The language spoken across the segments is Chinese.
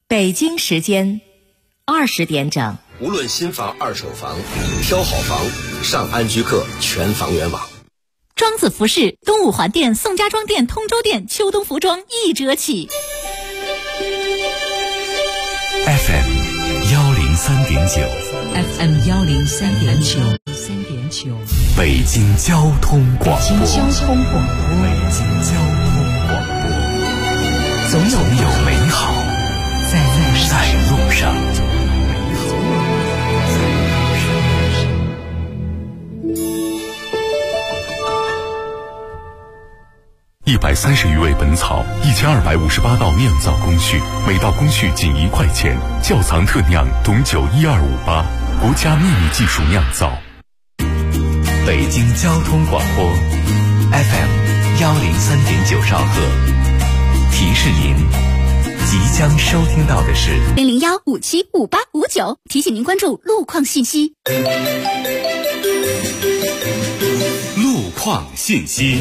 北京时间20点整。 无论新房二手房，挑好房上安居客全房源网。 庄子服饰东五环店、宋家庄店、通州店秋冬服装1折起。 FM 103.9 FM 103.9 北京交通广播。 北京交通广播，总有美好在路上。 130余味本草，1258道酿造工序，每道工序仅1块钱。窖藏特酿董酒12588，国家秘密技术酿造。 北京交通广播 FM 103.9兆赫，提示您即将收听到的是 001575859，提醒您关注路况信息。 路况信息。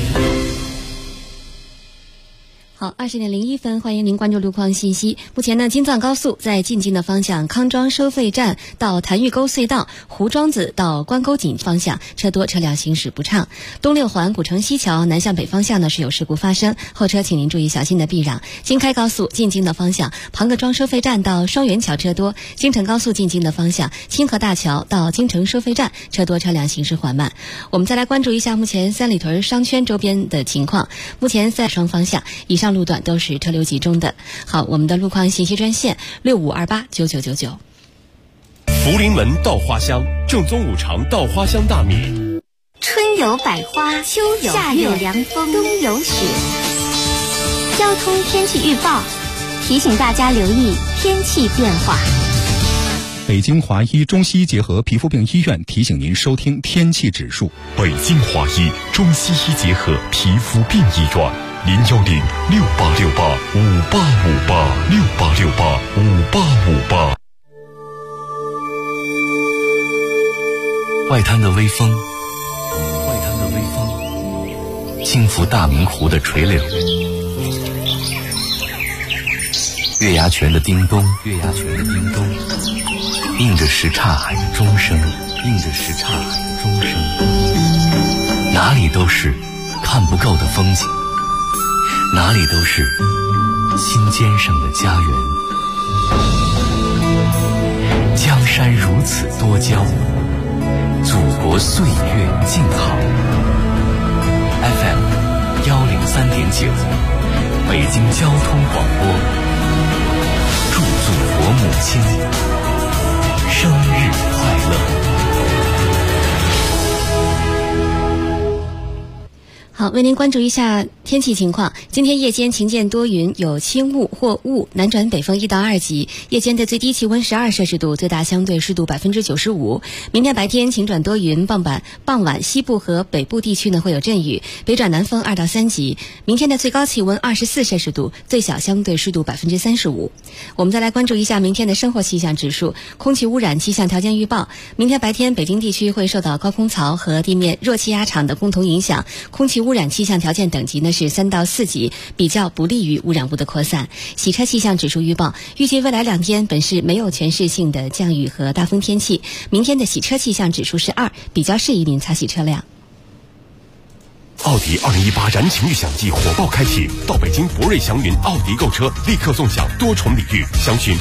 好，20:01，欢迎您关注路况信息。目前呢，京藏高速在进京的方向，康庄收费站到潭峪沟隧道、胡庄子到关沟井方向车多，车辆行驶不畅。东六环古城西桥南向北方向呢是有事故发生，后车请您注意小心的避让。京开高速进京的方向，庞各庄收费站到双元桥车多；京承高速进京的方向，清河大桥到京承收费站车多，车辆行驶缓慢。我们再来关注一下目前三里屯商圈周边的情况。目前在双方向以上路段都是车流集中的。好，我们的路况信息专线65289999。 福临门稻花香，正宗五常稻花香大米。 春有百花，秋有夏有凉风，冬有雪。交通天气预报提醒大家留意天气变化。 北京华医中西医结合皮肤病医院提醒您收听天气指数。 北京华医中西医结合皮肤病医院，0106868585858，686858。 外滩的微风，轻拂大明湖的垂柳，月牙泉的叮咚，映着什刹海的钟声，哪里都是看不够的风景，哪里都是心尖上的家园。江山如此多娇，祖国岁月静好。FM 103.9，北京交通广播，祝祖国母亲生日快乐。 好，为您关注一下天气情况。今天夜间晴见多云，有轻雾或雾，南转北风1到2级。夜间的最低气温12摄氏度，最大相对湿度95%。明天白天晴转多云，傍晚西部和北部地区呢会有阵雨，北转南风2到3级。明天的最高气温24摄氏度，最小相对湿度35%。我们再来关注一下明天的生活气象指数。空气污染气象条件预报，明天白天北京地区会受到高空槽和地面热气压场的共同影响，空气污染气象条件等级呢是3到4级，比较不利于污染物的扩散。洗车气象指数预报，预计未来2天本市没有全市性的降雨和大风天气。明天的洗车气象指数是2，比较适宜您擦洗车辆。 奥迪2018燃情悦享季火爆开启，到北京博瑞祥云奥迪购车，立刻送享多重礼遇，详询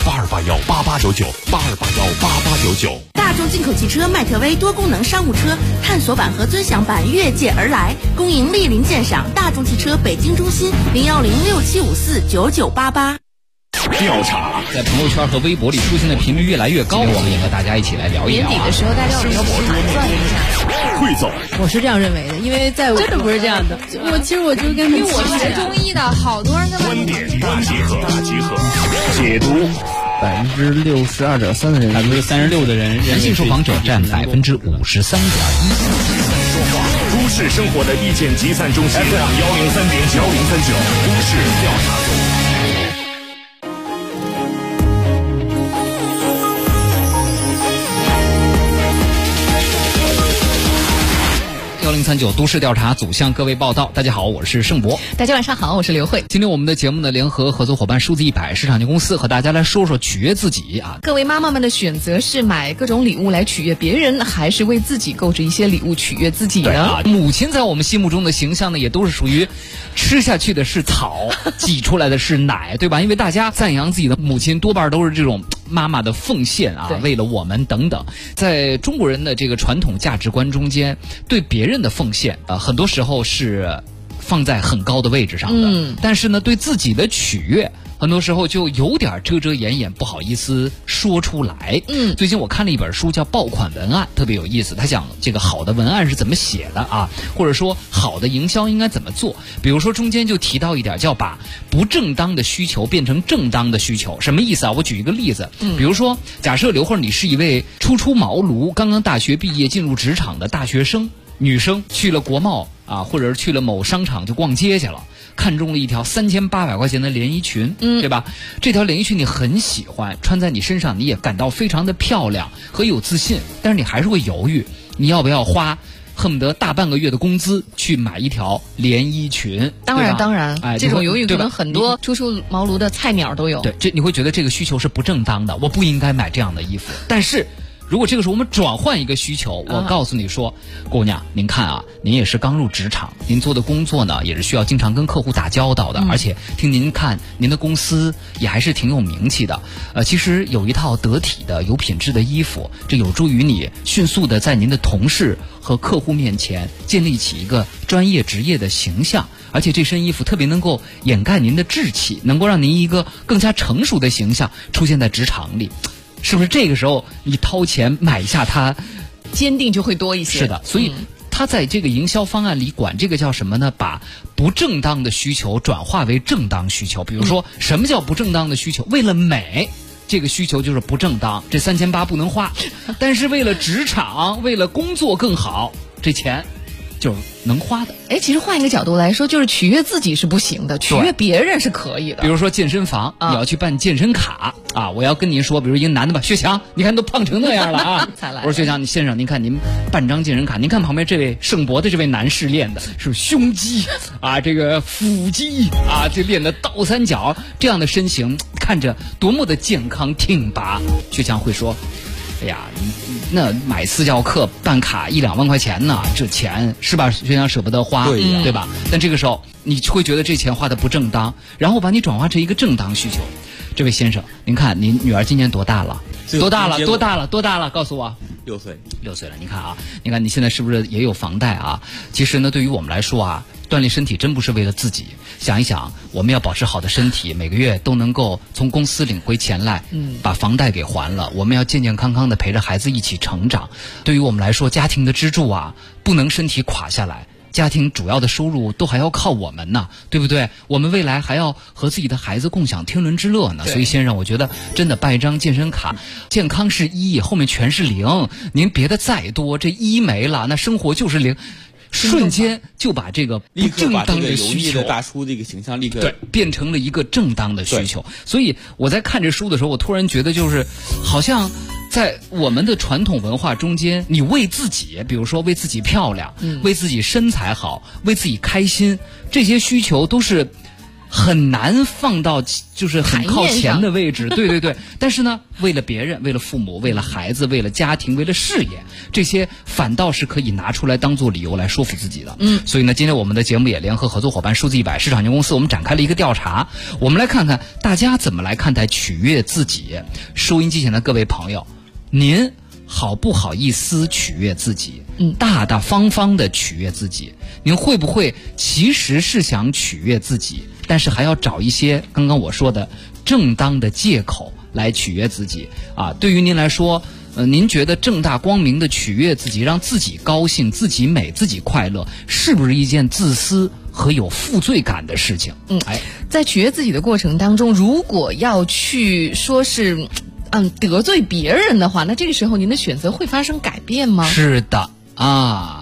82818899，82818899。 大众进口汽车迈特威多功能商务车探索版和尊享版越界而来，恭迎莅临鉴赏。大众汽车北京中心01067549988。 调查在朋友圈和微博里出现的频率越来越高，我们也和大家一起来聊一聊。 年底的时候，大家有没有盘算一下？ 汇总， 我是这样认为的，因为在我真的不是这样的。其实我就跟因为我学中医的，好多人跟观点大集合，解读。 62.3%的人 ，36%的人，男性受访者占53.1%。 都市生活的意见集散中心 FM 103.9，都市调查组。 1039都市调查组向各位报道。大家好，我是盛博。 大家晚上好，我是刘慧。 今天我们的节目呢，联合合作伙伴数字100市场有限公司和大家来说说取悦自己啊。 各位妈妈们的选择是买各种礼物来取悦别人，还是为自己购置一些礼物取悦自己呢？ 啊，母亲在我们心目中的形象呢，也都是属于吃下去的是草，挤出来的是奶，对吧？因为大家赞扬自己的母亲，多半都是这种妈妈的奉献啊，为了我们等等。在中国人的这个传统价值观中间，对别人的奉献很多时候是放在很高的位置上的，但是呢，对自己的取悦很多时候就有点遮遮掩掩，不好意思说出来。最近我看了一本书叫《爆款文案》，特别有意思。他讲这个好的文案是怎么写的啊，或者说好的营销应该怎么做。比如说中间就提到一点，叫把不正当的需求变成正当的需求。什么意思啊？我举一个例子，比如说假设刘慧你是一位初出茅庐、刚刚大学毕业进入职场的大学生，女生去了国贸啊，或者是去了某商场就逛街去了。看中了一条3800块钱的连衣裙，对吧？这条连衣裙你很喜欢，穿在你身上你也感到非常的漂亮和有自信，但是你还是会犹豫，你要不要花恨不得大半个月的工资去买一条连衣裙？ 当然， 哎， 这种犹豫可能很多初出茅庐的菜鸟都有。 对，这你会觉得这个需求是不正当的，我不应该买这样的衣服。但是如果这个时候我们转换一个需求，我告诉你说，姑娘，您看啊，您也是刚入职场，您做的工作呢也是需要经常跟客户打交道的，而且听您看您的公司也还是挺有名气的。其实有一套得体的、有品质的衣服，这有助于你迅速的在您的同事和客户面前建立起一个专业职业的形象，而且这身衣服特别能够掩盖您的稚气，能够让您一个更加成熟的形象出现在职场里。是不是这个时候你掏钱买一下它， 坚定就会多一些？ 是的，所以他在这个营销方案里管这个叫什么呢？把不正当的需求转化为正当需求。比如说，什么叫不正当的需求？为了美，这个需求就是不正当，这3800不能花。但是为了职场，为了工作更好，这钱就能花的。 其实换一个角度来说，就是取悦自己是不行的，取悦别人是可以的。 比如说健身房，你要去办健身卡啊，我要跟您说，比如一个男的吧，薛强，你看都胖成那样了啊！我说薛强，你先生，您看您办张健身卡，您看旁边这位盛博的这位男士练的是胸肌啊，这个腹肌啊，这练的倒三角，这样的身形看着多么的健康挺拔。薛强会说，哎呀，那买私教课办卡1-2万块钱呢，这钱是吧？薛强舍不得花，对吧？但这个时候你会觉得这钱花的不正当，然后把你转化成一个正当需求。这位先生，您看您女儿今年多大了？多大了？告诉我。6岁了。你看啊，你看你现在是不是也有房贷啊？其实呢，对于我们来说啊，锻炼身体真不是为了自己。想一想，我们要保持好的身体，每个月都能够从公司领回钱来，把房贷给还了。我们要健健康康的陪着孩子一起成长。对于我们来说，家庭的支柱啊，不能身体垮下来。家庭主要的收入都还要靠我们呢，对不对？我们未来还要和自己的孩子共享天伦之乐呢。所以先生，我觉得真的办一张健身卡，健康是1，后面全是0。您别的再多，这1没了，那生活就是0。瞬间就把这个不正当的需求， 大叔这个形象立刻变成了一个正当的需求。所以我在看这书的时候，我突然觉得就是好像在我们的传统文化中间，你为自己，比如说为自己漂亮，为自己身材好，为自己开心，这些需求都是很难放到就是很靠前的位置，对。但是呢，为了别人，为了父母，为了孩子，为了家庭，为了事业，这些反倒是可以拿出来当做理由来说服自己的。所以呢，今天我们的节目也联合合作伙伴数字100市场有限公司，我们展开了一个调查，我们来看看大家怎么来看待取悦自己。收音机前的各位朋友，您好不好意思取悦自己？大大方方的取悦自己，您会不会其实是想取悦自己，但是还要找一些刚刚我说的正当的借口来取悦自己啊？对于您来说，您觉得正大光明的取悦自己，让自己高兴、自己美、自己快乐，是不是一件自私和有负罪感的事情？ 在取悦自己的过程当中，如果要去说是得罪别人的话，那这个时候您的选择会发生改变吗？ 是的啊，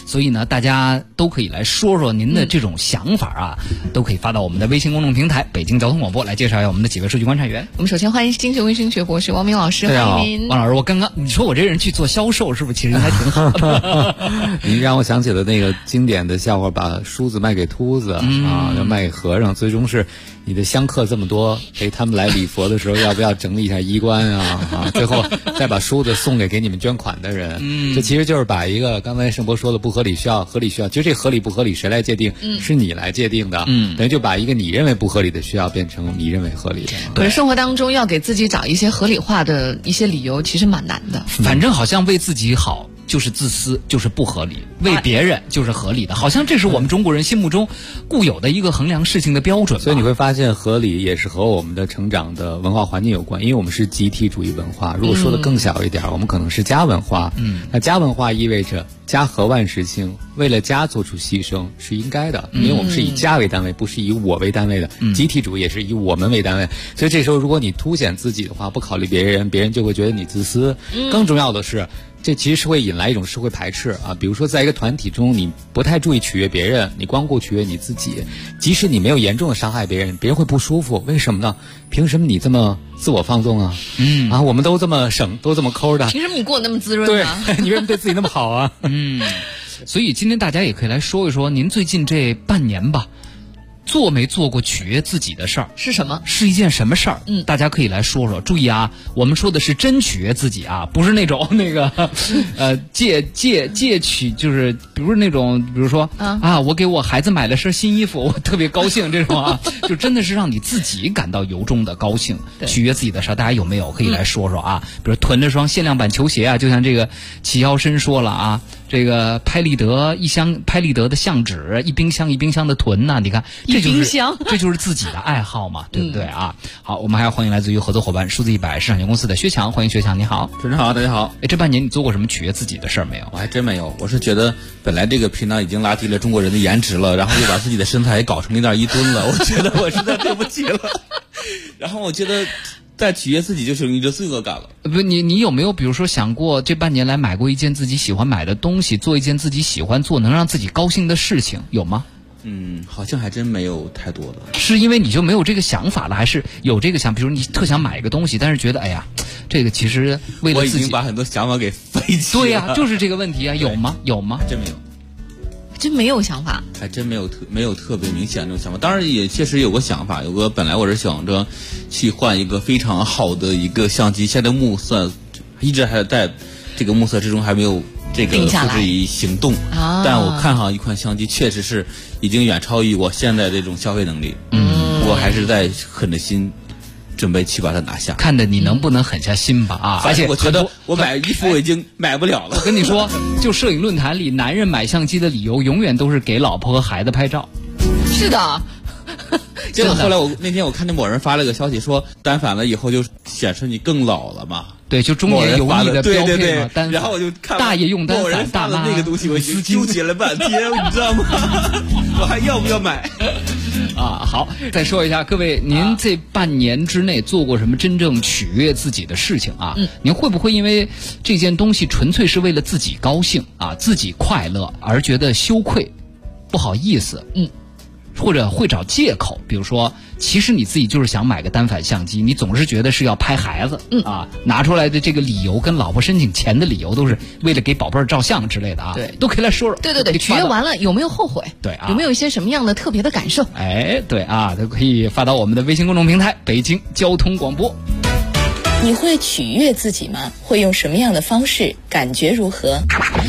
所以呢，大家都可以来说说您的这种想法啊，都可以发到我们的微信公众平台北京交通广播来介绍一下我们的几位数据观察员。 我们首先欢迎精神卫生学博士王明老师，欢迎您。 王老师，我刚刚你说我这人去做销售，是不是其实还挺好的？ 您让我想起了那个经典的笑话，把梳子卖给秃子啊，要卖给和尚，最终是你的香客这么多，他们来礼佛的时候要不要整理一下衣冠啊？最后再把梳子送给你们捐款的人。这其实就是把一个刚才盛博说的不合理需要合理需要，其实这合理不合理谁来界定？是你来界定的。等于就把一个你认为不合理的需要变成你认为合理的。 对，生活当中要给自己找一些合理化的一些理由，其实蛮难的。 反正好像为自己好就是自私，就是不合理；为别人就是合理的，好像这是我们中国人心目中固有的一个衡量事情的标准。 所以你会发现，合理也是和我们的成长的文化环境有关，因为我们是集体主义文化。如果说的更小一点，我们可能是家文化。那家文化意味着家和万事兴，为了家做出牺牲是应该的，因为我们是以家为单位，不是以我为单位的。集体主义也是以我们为单位，所以这时候如果你凸显自己的话，不考虑别人，别人就会觉得你自私。更重要的是，这其实是会引来一种社会排斥啊。比如说在一个团体中，你不太注意取悦别人，你光顾取悦你自己，即使你没有严重的伤害别人，别人会不舒服。为什么呢？凭什么你这么自我放纵啊？我们都这么省，都这么抠的， 凭什么你过得那么滋润啊？ 对，你为什么对自己那么好啊？ 所以今天大家也可以来说一说，您最近这半年吧，做没做过取悦自己的事儿？ 是什么？ 是一件什么事儿？大家可以来说说。注意啊，我们说的是真取悦自己啊，不是那种那个借取，就是比如那种，比如说我给我孩子买了身新衣服，我特别高兴这种啊，就真的是让你自己感到由衷的高兴，取悦自己的事儿，大家有没有可以来说说啊？比如囤了双限量版球鞋啊，就像这个齐腰深说了啊，这个拍立得的相纸一冰箱一冰箱的囤呐，你看。这就是自己的爱好嘛，对不对啊？好，我们还要欢迎来自于合作伙伴数字100市场有限公司的薛强，欢迎薛强，你好。 主持人好，大家好。 这半年你做过什么取悦自己的事儿没有？ 我还真没有，我是觉得本来这个频道已经拉低了中国人的颜值了，然后又把自己的身材搞成1.1吨了，我觉得我实在对不起了。然后我觉得再取悦自己就是一个罪恶感了。 不，你有没有比如说想过这半年来买过一件自己喜欢买的东西，做一件自己喜欢做能让自己高兴的事情，有吗？ 好像还真没有太多的。 是因为你就没有这个想法了，还是有这个想？比如你特想买一个东西，但是觉得哎呀，这个其实为了自己， 我已经把很多想法给废弃了。 对呀，就是这个问题啊，有吗？有吗？ 真没有， 真没有想法， 还真没有特别明显的这种想法。当然也确实有个想法，本来我是想着去换一个非常好的一个相机，现在目测一直还在这个目测之中，还没有这个付之于行动。但我看上一款相机，确实是已经远超于我现在这种消费能力。我还是在狠着心准备去把它拿下， 看的你能不能狠下心吧啊！ 而且我觉得我买衣服我已经买不了了。 我跟你说，就摄影论坛里，男人买相机的理由永远都是给老婆和孩子拍照。 是的。 结果后来那天我看见某人发了个消息说，单反了以后就显示你更老了嘛。 对，就中年油腻的标配嘛。 然后我就看大爷用单反，大妈那个东西我就纠结了半天，你知道吗？我还要不要买？ 好，再说一下，各位，您这半年之内做过什么真正取悦自己的事情啊？您会不会因为这件东西纯粹是为了自己高兴啊，自己快乐而觉得羞愧、不好意思？或者会找借口，比如说，其实你自己就是想买个单反相机，你总是觉得是要拍孩子，拿出来的这个理由跟老婆申请钱的理由都是为了给宝贝儿照相之类的啊， 对， 都可以来说说。 对，取悦完了有没有后悔？ 对啊， 有没有一些什么样的特别的感受？ 对啊，都可以发到我们的微信公众平台北京交通广播。 你会取悦自己吗？会用什么样的方式？感觉如何？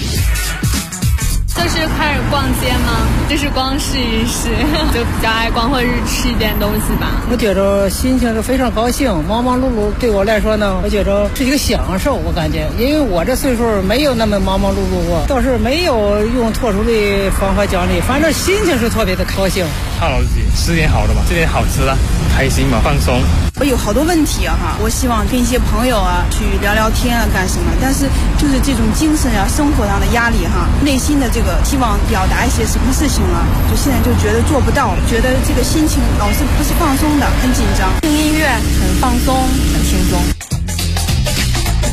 就是开始逛街吗？就是光试一试，就比较爱逛或者是吃一点东西吧。 我觉着心情是非常高兴，忙忙碌碌对我来说呢，我觉着是一个享受。我感觉，因为我这岁数没有那么忙忙碌碌过，倒是没有用特殊的方法奖励，反正心情是特别的高兴。 犒劳自己，吃点好的吧，吃点好吃的，开心嘛，放松。 我有好多问题啊，我希望跟一些朋友啊去聊聊天啊，干什么？但是就是这种精神啊、生活上的压力内心的这个希望表达一些什么事情了，就现在就觉得做不到了，觉得这个心情老是不是放松的，很紧张。听音乐很放松，很轻松。 持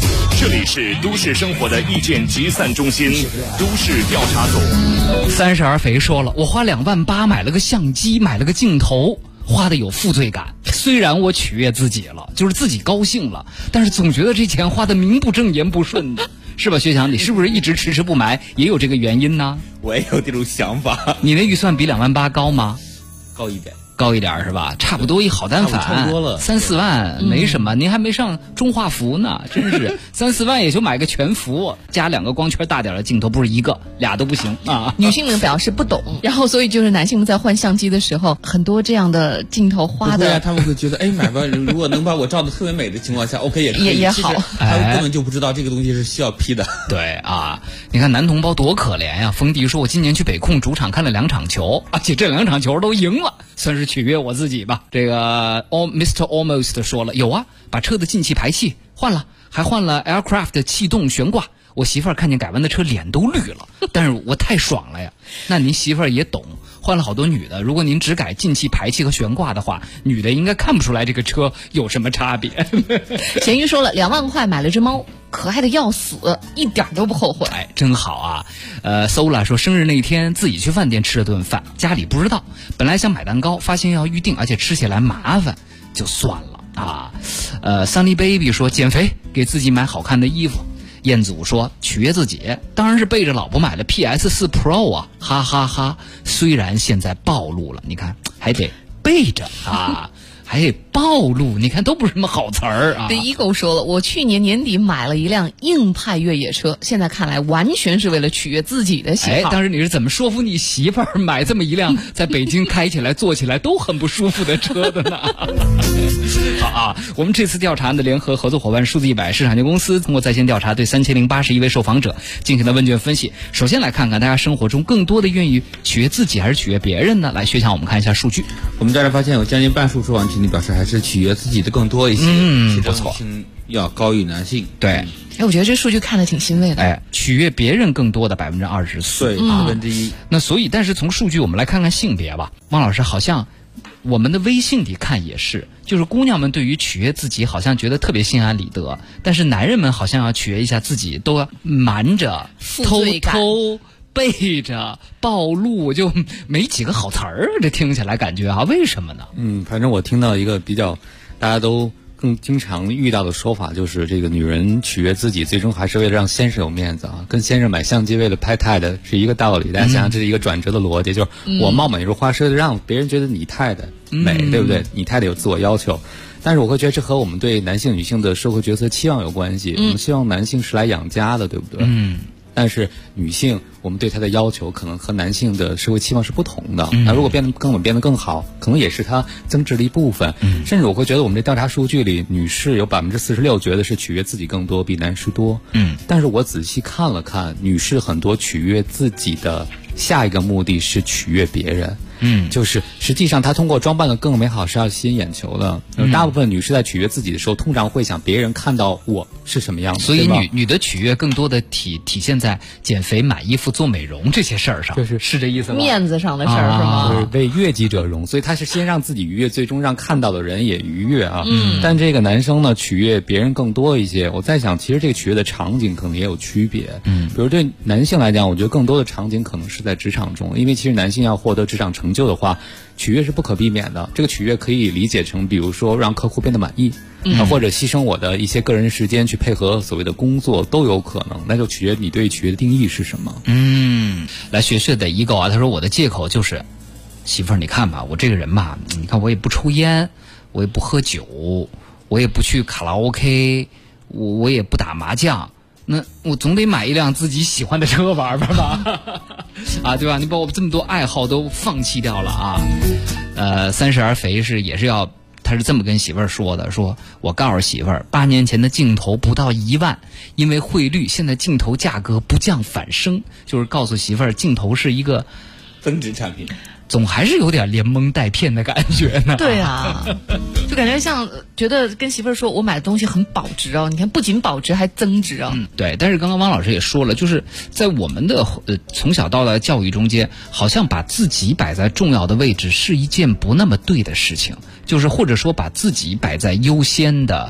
这里是都市生活的意见集散中心，都市调查组。 三十而肥说了，我花2.8万买了个相机，买了个镜头，花的有负罪感。虽然我取悦自己了，就是自己高兴了，但是总觉得这钱花的名不正言不顺的，是吧？薛强，你是不是一直迟迟不买，也有这个原因呢？ 我也有这种想法。 你那预算比2.8万高吗？ 高一点是吧？差不多一好单反， 差不多了 3、4万没什么。您还没上中画幅呢，真是3、4万也就买个全幅，加2个光圈大点的镜头，不是一个俩都不行啊。 女性们表示不懂，然后所以就是男性们在换相机的时候，很多这样的镜头花的， 他们会觉得买吧，如果能把我照的特别美的情况下，OK 也好。 他们根本就不知道这个东西是需要 P 的。 对啊，你看男同胞多可怜呀！冯迪说，我今年去北控主场看了2场球，而且这2场球都赢了，算是取悦我自己吧。这个 Mr. Almost 说了，有啊，把车的进气排气换了，还换了 Aircraft 的气动悬挂。我媳妇儿看见改完的车脸都绿了，但是我太爽了呀。那您媳妇儿也懂，换了好多女的，如果您只改进气排气和悬挂的话，女的应该看不出来这个车有什么差别。 咸鱼说了，2万块买了只猫，可爱的要死，一点都不后悔。 真好啊。Sola 说，生日那天自己去饭店吃了顿饭，家里不知道，本来想买蛋糕，发现要预定，而且吃起来麻烦，就算了啊。Sunny Baby 说，减肥，给自己买好看的衣服。彦祖说，取悦自己当然是背着老婆买了 PS4 Pro 啊，哈哈哈。虽然现在暴露了，你看还得背着啊，还得暴露，你看都不是什么好词儿啊。 The Eagle 说了，我去年年底买了一辆硬派越野车，现在看来完全是为了取悦自己的喜好。 当时你是怎么说服你媳妇儿买这么一辆在北京开起来坐起来都很不舒服的车的呢？好啊，我们这次调查的联合合作伙伴数字100市场有限公司通过在线调查，对3081位受访者进行了问卷分析。首先来看看大家生活中更多的愿意取悦自己还是取悦别人呢？来，薛强，我们看一下数据。 我们调查发现，有将近半数受访群体表示还是取悦自己的更多一些， 不错， 要高于男性。 对， 我觉得这数据看得挺欣慰的。 取悦别人更多的24%， 对，1/4。 那所以，但是从数据我们来看看性别吧。汪老师，好像我们的微信里看也是，就是姑娘们对于取悦自己好像觉得特别心安理得，但是男人们好像要取悦一下自己，都要瞒着、偷偷背着暴露，就没几个好词儿，这听起来感觉为什么呢？ 反正我听到一个比较大家都更经常遇到的说法，就是这个女人取悦自己最终还是为了让先生有面子啊，跟先生买相机为了拍太太是一个道理。大家想想，这是一个转折的逻辑，就是我貌美如花是为了让别人觉得你太太美，对不对？你太太有自我要求。但是我会觉得这和我们对男性女性的社会角色期望有关系。我们希望男性是来养家的，对不对？但是女性，我们对她的要求可能和男性的社会期望是不同的。那如果变得更好，可能也是她增值的一部分。甚至我会觉得我们这调查数据里，女士有46%觉得是取悦自己更多，比男士多。但是我仔细看了看，女士很多取悦自己的下一个目的是取悦别人。就是实际上她通过装扮的更美好是要吸引眼球的。大部分女士在取悦自己的时候，通常会想别人看到我是什么样的。 所以女的取悦更多的体现在减肥、买衣服、做美容这些事儿上，是这意思吗？ 面子上的事儿是吗？ 就是为悦己者容，所以她是先让自己愉悦，最终让看到的人也愉悦啊。但这个男生呢，取悦别人更多一些。我在想，其实这个取悦的场景可能也有区别。比如对男性来讲，我觉得更多的场景可能是在职场中，因为其实男性要获得职场成就的话，取悦是不可避免的。这个取悦可以理解成，比如说让客户变得满意，或者牺牲我的一些个人时间去配合所谓的工作都有可能。那就取悦你对取悦的定义是什么。 来学的一个他说我的借口就是媳妇儿，你看吧，我这个人吧，你看我也不抽烟，我也不喝酒，我也不去卡拉 OK， 我也不打麻将，那我总得买一辆自己喜欢的车玩玩吧对吧？你把我这么多爱好都放弃掉了啊。30而肥也是要，他是这么跟媳妇儿说的，说我告诉媳妇儿，8年前的镜头不到1万，因为汇率现在镜头价格不降反升，就是告诉媳妇儿镜头是一个增值产品。 总还是有点连蒙带骗的感觉呢。 对啊，就感觉像觉得跟媳妇儿说我买的东西很保值你看不仅保值还增值对。但是刚刚汪老师也说了，就是在我们的从小到大的教育中间，好像把自己摆在重要的位置是一件不那么对的事情，就是或者说把自己摆在优先的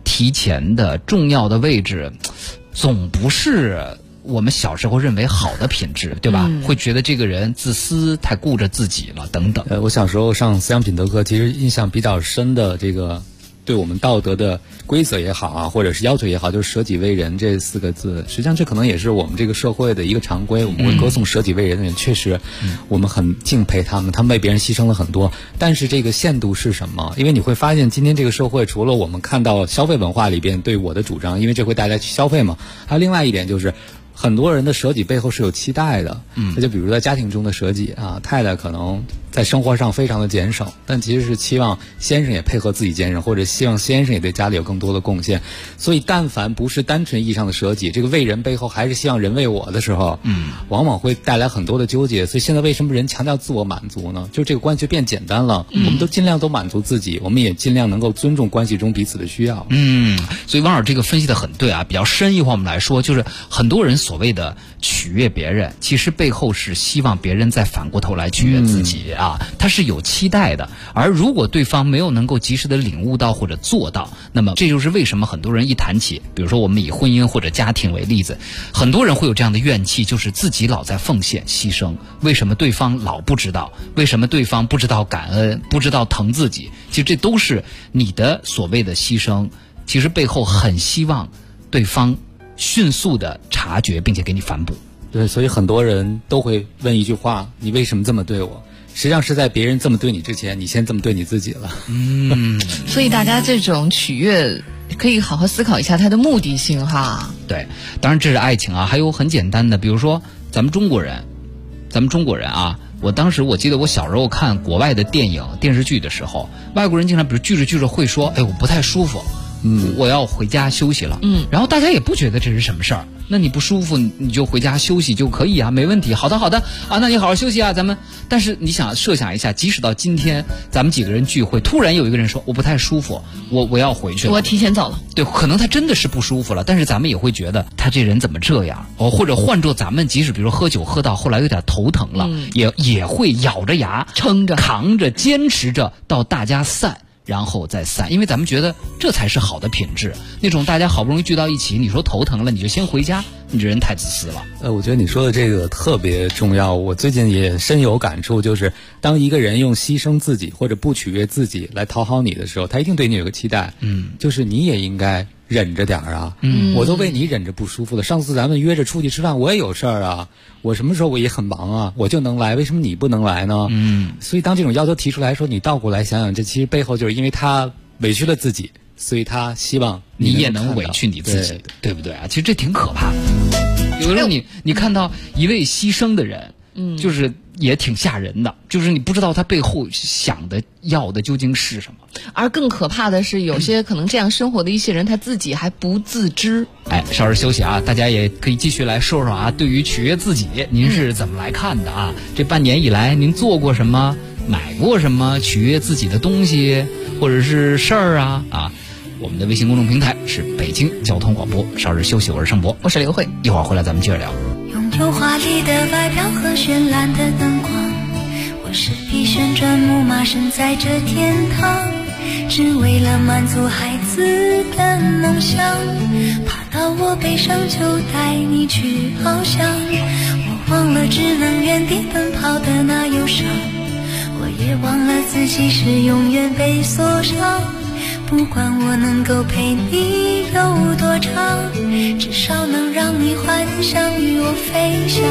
提前的重要的位置，总不是我们小时候认为好的品质，对吧？会觉得这个人自私，太顾着自己了，等等。 我小时候上思想品德课，其实印象比较深的这个对我们道德的规则也好啊，或者是要求也好，就是舍己为人这4个字。实际上这可能也是我们这个社会的一个常规，我们会歌颂舍己为人的人，确实我们很敬佩他们为别人牺牲了很多。但是这个限度是什么？因为你会发现今天这个社会，除了我们看到消费文化里边对我的主张，因为这会带来去消费嘛，还有另外一点就是很多人的舍己背后是有期待的。那就比如在家庭中的舍己啊，太太可能在生活上非常的节省，但其实是期望先生也配合自己节省，或者希望先生也对家里有更多的贡献。所以但凡不是单纯意义上的舍己，这个为人背后还是希望人为我的时候，往往会带来很多的纠结。所以现在为什么人强调自我满足呢？就这个关系变简单了，我们都尽量都满足自己，我们也尽量能够尊重关系中彼此的需要。 所以王老师这个分析的很对啊，比较深一会儿我们来说，就是很多人所谓的取悦别人，其实背后是希望别人再反过头来取悦自己啊，他是有期待的。而如果对方没有能够及时的领悟到或者做到，那么这就是为什么很多人一谈起，比如说我们以婚姻或者家庭为例子，很多人会有这样的怨气，就是自己老在奉献牺牲，为什么对方老不知道？为什么对方不知道感恩，不知道疼自己？其实这都是你的所谓的牺牲，其实背后很希望对方迅速的察觉并且给你反哺。 对，所以很多人都会问一句话：你为什么这么对我？实际上是在别人这么对你之前，你先这么对你自己了。 所以大家这种取悦可以好好思考一下它的目的性哈。 对，当然这是爱情啊，还有很简单的，比如说咱们中国人啊，我记得我小时候看国外的电影电视剧的时候，外国人经常比如聚着会说，哎，我不太舒服，我要回家休息了。然后大家也不觉得这是什么事儿，那你不舒服你就回家休息就可以啊，没问题。好的啊，那你好好休息啊，咱们。但是你想设想一下，即使到今天咱们几个人聚会，突然有一个人说我不太舒服，我要回去了， 我提前走了。 对，可能他真的是不舒服了，但是咱们也会觉得他这人怎么这样或者换做咱们，即使比如说喝酒喝到后来有点头疼了，也会咬着牙撑着扛着坚持着到大家散然后再散，因为咱们觉得这才是好的品质。那种大家好不容易聚到一起，你说头疼了你就先回家，你这人太自私了。 我觉得你说的这个特别重要，我最近也深有感触，就是当一个人用牺牲自己或者不取悦自己来讨好你的时候，他一定对你有个期待，就是你也应该忍着点儿啊，我都为你忍着不舒服了。上次咱们约着出去吃饭，我也有事儿啊，我什么时候我也很忙啊，我就能来，为什么你不能来呢？所以当这种要求提出来说，你倒过来想想，这其实背后就是因为他委屈了自己，所以他希望你也能委屈你自己，对不对啊？其实这挺可怕的。有的时候你看到一位牺牲的人，就是也挺吓人的，就是你不知道他背后想的要的究竟是什么。 而更可怕的是，有些可能这样生活的一些人，他自己还不自知。 稍事休息啊，大家也可以继续来说说啊，对于取悦自己，您是怎么来看的啊？这半年以来，您做过什么？买过什么取悦自己的东西，或者是事儿啊？我们的微信公众平台是北京交通广播。稍事休息，我是盛博， 我是刘慧， 一会儿回来咱们接着聊。 拥有华丽的外表和绚烂的灯光，我是匹旋转木马，身在这天堂，只为了满足孩子的梦想，爬到我背上就带你去翱翔，我忘了只能原地奔跑的那忧伤，我也忘了自己是永远被锁上，不管我能够陪你有多长，至少能让你幻想与我飞翔。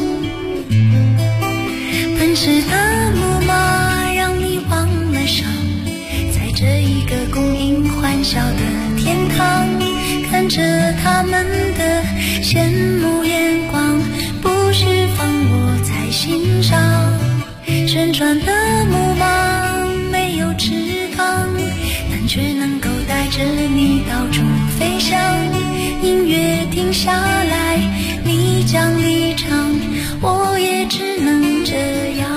奔驰的木马让你忘了伤，在这一个供应欢笑的天堂，看着他们的羡慕眼光，不释放我才欣赏。旋转的木马没有翅膀，但却能够带着你到处飞翔。音乐停下来，你将离场，我也只能这样。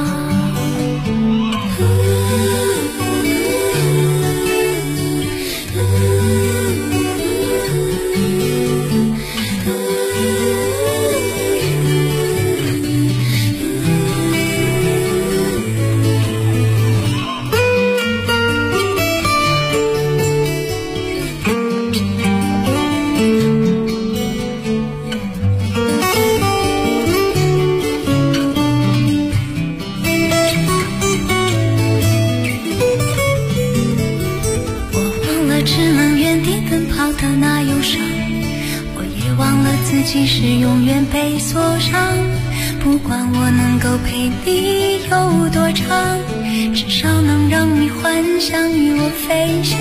只能原地奔跑的那忧伤，我也忘了自己是永远被锁上。不管我能够陪你有多长，至少能让你幻想与我飞翔。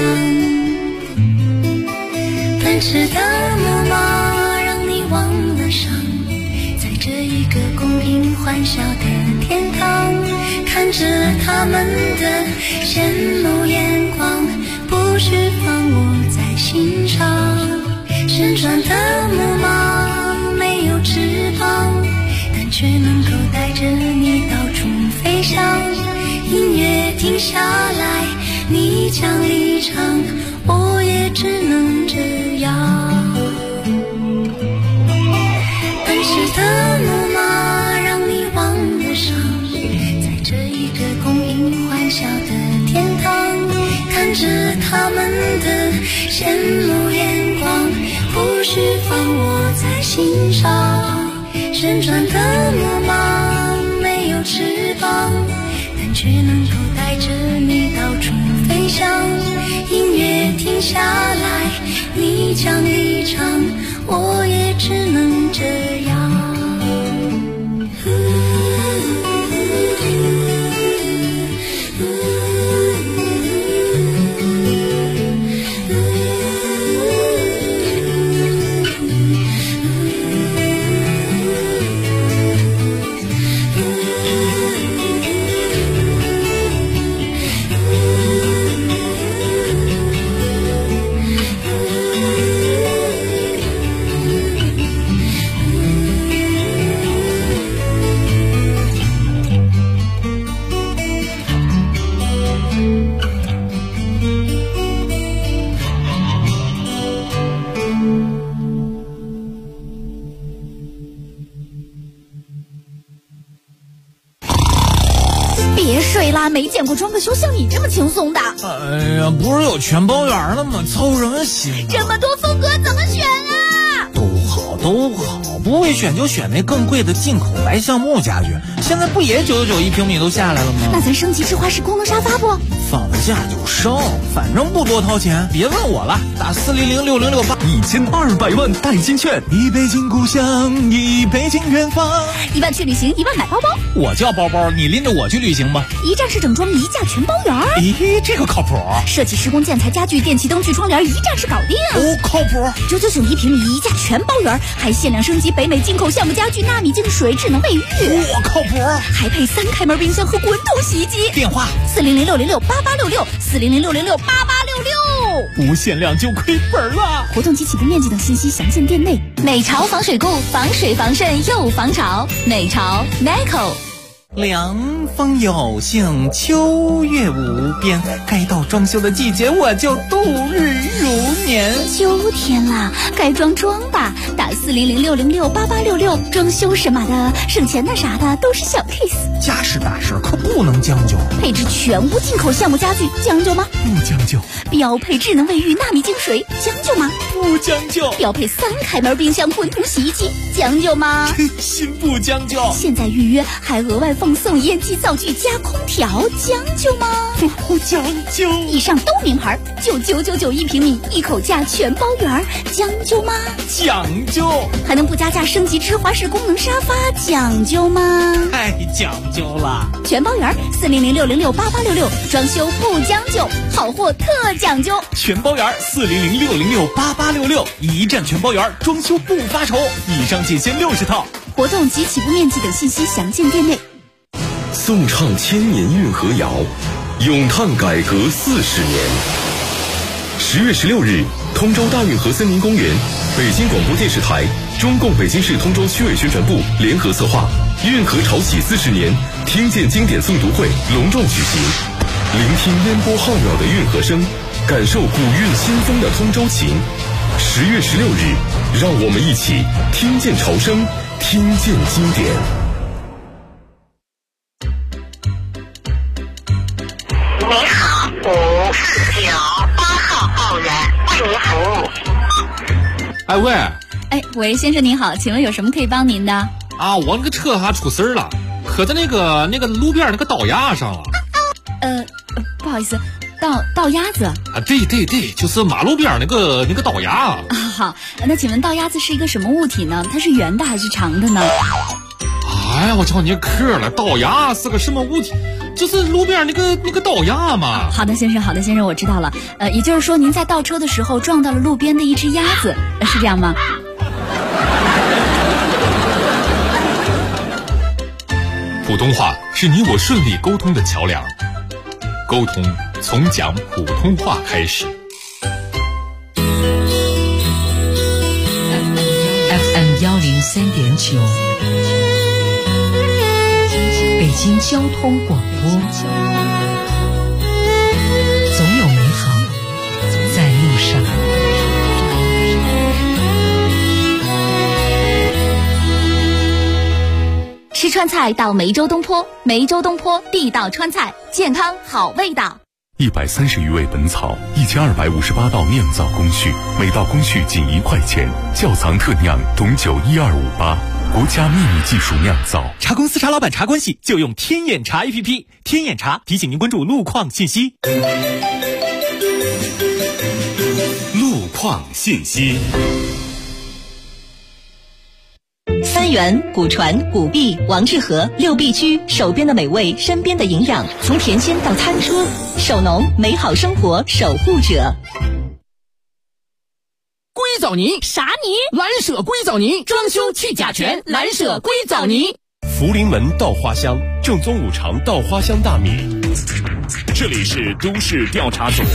奔驰的木马让你忘了伤，在这一个公平欢笑的天堂，看着他们的羡慕眼光，不需放我在心上。旋转的木马没有翅膀，但却能够带着你到处飞翔。音乐停下来，你将离场，我也只能这样。奔驰的木马让你忘了伤，在这一个公平欢笑的天堂，看着他们的羡慕眼光，不需放我在心上。旋转的木马没有翅膀，但却能够带着你到处飞翔。音乐停下来，你将离场，我也只能这样。 没见过装个修像你这么轻松的。 哎呀，不是有全包圆了吗？操什么心啊？ 这么多风格怎么选啊？ 都好，不会选就选那更贵的进口白橡木家具，现在不也999一平米都下来了吗？ 那咱升级智华式功能沙发不？ 放了假就升，反正不多掏钱，别问我了，打4006068，1200万代金券，一杯敬故乡，一杯敬远方 ，1万去旅行，1万买包包。 我叫包包，你拎着我去旅行吧。 一站式整装，一价全包圆。 咦，这个靠谱。 设计施工建材家具电器灯具窗帘，一站式搞定。 哦，靠谱。 999一平米，一价全包圆，还限量升级北美进口橡木家具，纳米净水，智能卫浴。 我靠谱。 还配3开门冰箱和滚筒洗衣机。 电话 400668866，400668866， 不限量就亏本了。 活动及起步面积等信息详见店内。美潮防水固，防水防渗又防潮。美潮 Neco。 凉风有幸，秋月无边，该到装修的季节，我就度日如年。 秋天了，该装吧，打400668866，装修什么的，省钱的啥的都是小 case。 家事大事可不能将就。 配置全屋进口橡木家具，将就吗？ 不将就。 标配智能卫浴、纳米净水，将就吗？ 不将就。 标配3开门冰箱、滚筒洗衣机，将就吗？ 真心不将就。 现在预约还额外奉送烟机灶具加空调，将就吗？ 不将就。 以上都名牌，就999一平米，一口价全包圆，将就吗？ 讲究。 还能不加价升级芝华士功能沙发，讲究吗？ 太讲究了。 全包圆，400668866，装修不将就，好货特讲究。 全包圆，400668866，一站全包圆，装修不发愁。以上仅限60套。 活动及起步面积等信息详见店内。 颂唱千年运河谣，咏叹改革40年。10月16日，通州大运河森林公园，北京广播电视台、中共北京市通州区委宣传部联合策划运河潮起40年听见经典诵读会隆重举行，聆听烟波浩渺的运河声，感受古韵新风的通州情。10月16日，让我们一起听见潮声，听见经典。 你好，549，8号报员为您服务。 哎喂， 喂，先生您好，请问有什么可以帮您的？ 啊，我那个车出事儿了，磕在那个路边那个倒牙上了。 不好意思， 倒鸭子啊，对，就是马路边那个倒鸭啊。 好，那请问倒鸭子是一个什么物体呢？它是圆的还是长的呢？ 哎呀，我教你课了，倒鸭是个什么物体？就是路边那个倒鸭嘛。 好的，先生，我知道了。也就是说，您在倒车的时候撞到了路边的一只鸭子，是这样吗？ 普通话是你我顺利沟通的桥梁，沟通从讲普通话开始。 FM 103.9，北京交通广播，总有美好在路上。 吃川菜到梅州东坡，梅州东坡地道川菜，健康好味道。 130余味本草，1258道酿造工序，每道工序仅1块钱，窖藏特酿董酒12588，国家秘密技术酿造。 茶公司茶老板茶关系就用天眼茶 APP， 天眼茶提醒您关注路况信息。 路况信息。 三元、古传、古壁、王致和6必居，手边的美味，身边的营养，从甜心到餐桌，手农美好生活守护者。 硅藻泥啥泥？ 蓝舍硅藻泥，装修去甲醛，蓝舍硅藻泥。 福临门稻花香，正宗5常稻花香大米。 这里是都市调查组。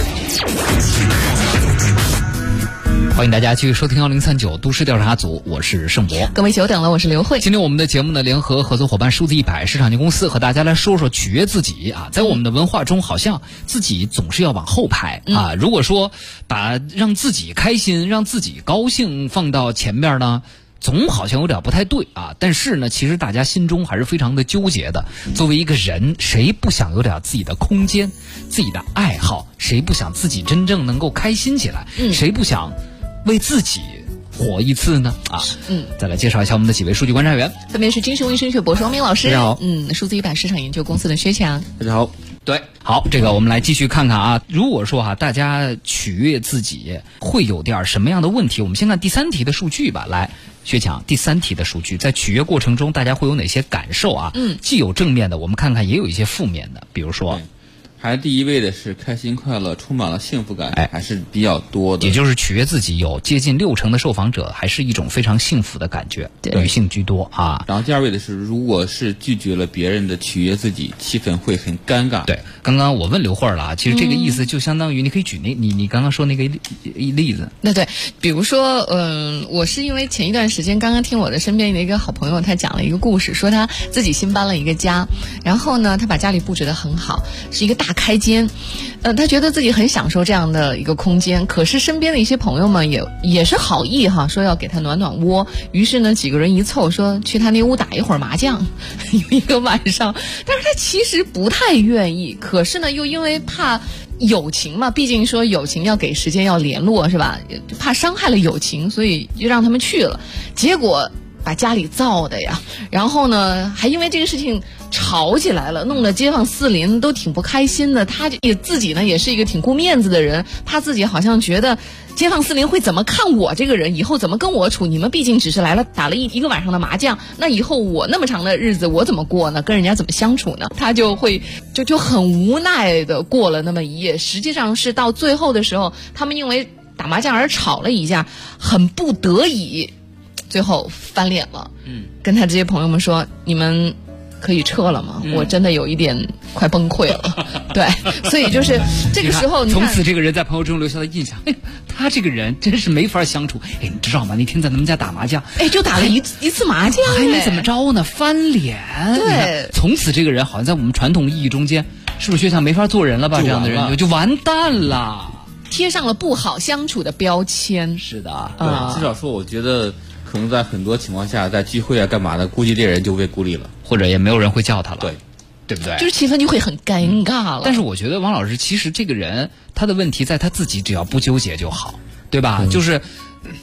欢迎大家继续收听1039都市调查组，我是盛博。 各位久等了，我是刘慧。 今天我们的节目呢，联合合作伙伴数字100市场有限公司和大家来说说取悦自己啊。在我们的文化中，好像自己总是要往后排啊。如果说把让自己开心、让自己高兴放到前面呢，总好像有点不太对啊。但是呢，其实大家心中还是非常的纠结的。作为一个人，谁不想有点自己的空间、自己的爱好？谁不想自己真正能够开心起来？谁不想为自己活一次呢？再来介绍一下我们的几位数据观察员， 分别是精神卫生学博士王明老师， 大家好。 数字100市场研究公司的薛强， 大家好。 对，好，这个我们来继续看看啊。如果说大家取悦自己会有点什么样的问题？我们先看第3题的数据吧。来，薛强，第3题的数据，在取悦过程中，大家会有哪些感受啊？既有正面的，我们看看也有一些负面的，比如说。 排第一位的是开心快乐，充满了幸福感，还是比较多的。 也就是取悦自己有接近60%的受访者，还是一种非常幸福的感觉，女性居多啊。 然后第2位的是，如果是拒绝了别人的取悦自己，气氛会很尴尬。 对，刚刚我问刘慧了啊，其实这个意思就相当于，你可以举你刚刚说那个例子。 对，比如说，我是因为前一段时间刚刚听我的身边的一个好朋友，他讲了一个故事，说他自己新搬了一个家，然后呢，他把家里布置得很好，是一个大开间，他觉得自己很享受这样的一个空间，可是身边的一些朋友们也是好意哈，说要给他暖暖窝，于是呢几个人一凑说去他那屋打一会儿麻将，有一个晚上，但是他其实不太愿意，可是呢又因为怕友情嘛，毕竟说友情要给时间要联络是吧，怕伤害了友情，所以就让他们去了，结果把家里造的呀，然后呢还因为这个事情吵起来了，弄得街坊四邻都挺不开心的。他也自己呢也是一个挺顾面子的人，怕自己好像觉得街坊四邻会怎么看我这个人，以后怎么跟我处，你们毕竟只是来了打了一个晚上的麻将，那以后我那么长的日子我怎么过呢，跟人家怎么相处呢，他就会就很无奈的过了那么一夜。实际上是到最后的时候，他们因为打麻将而吵了一架，很不得已最后翻脸了，跟他这些朋友们说，你们可以撤了吗？我真的有一点快崩溃了。对，所以就是这个时候从此这个人在朋友中留下的印象，他这个人真是没法相处。你知道吗？那天在咱们家打麻将， 就打了一次麻将， 还没怎么着呢，翻脸。 对， 从此这个人好像在我们传统意义中间，是不是就像没法做人了吧？这样的人就完蛋了， 贴上了不好相处的标签。 是的， 对，至少说我觉得可能在很多情况下，在聚会啊干嘛的，估计这人就被孤立了， 或者也没有人会叫他了。对不对？ 就是气氛就会很尴尬了。 但是我觉得王老师其实这个人他的问题在他自己，只要不纠结就好，对吧？就是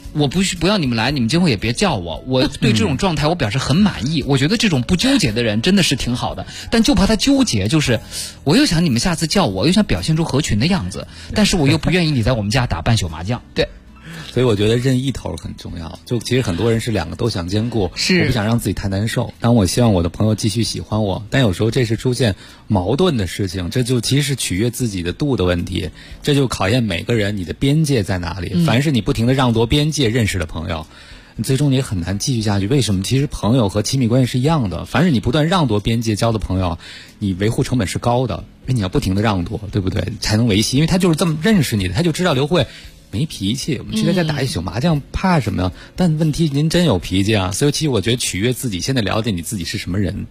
我不要你们来，你们今后也别叫我。我对这种状态我表示很满意。我觉得这种不纠结的人真的是挺好的，但就怕他纠结，就是我又想你们下次叫我，又想表现出合群的样子，但是我又不愿意你在我们家打半宿麻将。对。 所以我觉得认一头很重要。就其实很多人是两个都想兼顾，我不想让自己太难受，但我希望我的朋友继续喜欢我。但有时候这是出现矛盾的事情，这就其实是取悦自己的度的问题，这就考验每个人你的边界在哪里。凡是你不停地让夺边界认识的朋友，最终你也很难继续下去。为什么？其实朋友和亲密关系是一样的，凡是你不断让夺边界交的朋友，你维护成本是高的，因为你要不停地让夺，对不对？才能维系，因为他就是这么认识你的，他就知道刘慧没脾气，我们去他家打一宿麻将怕什么呀？但问题您真有脾气啊！所以其实我觉得取悦自己，先得了解你自己是什么人。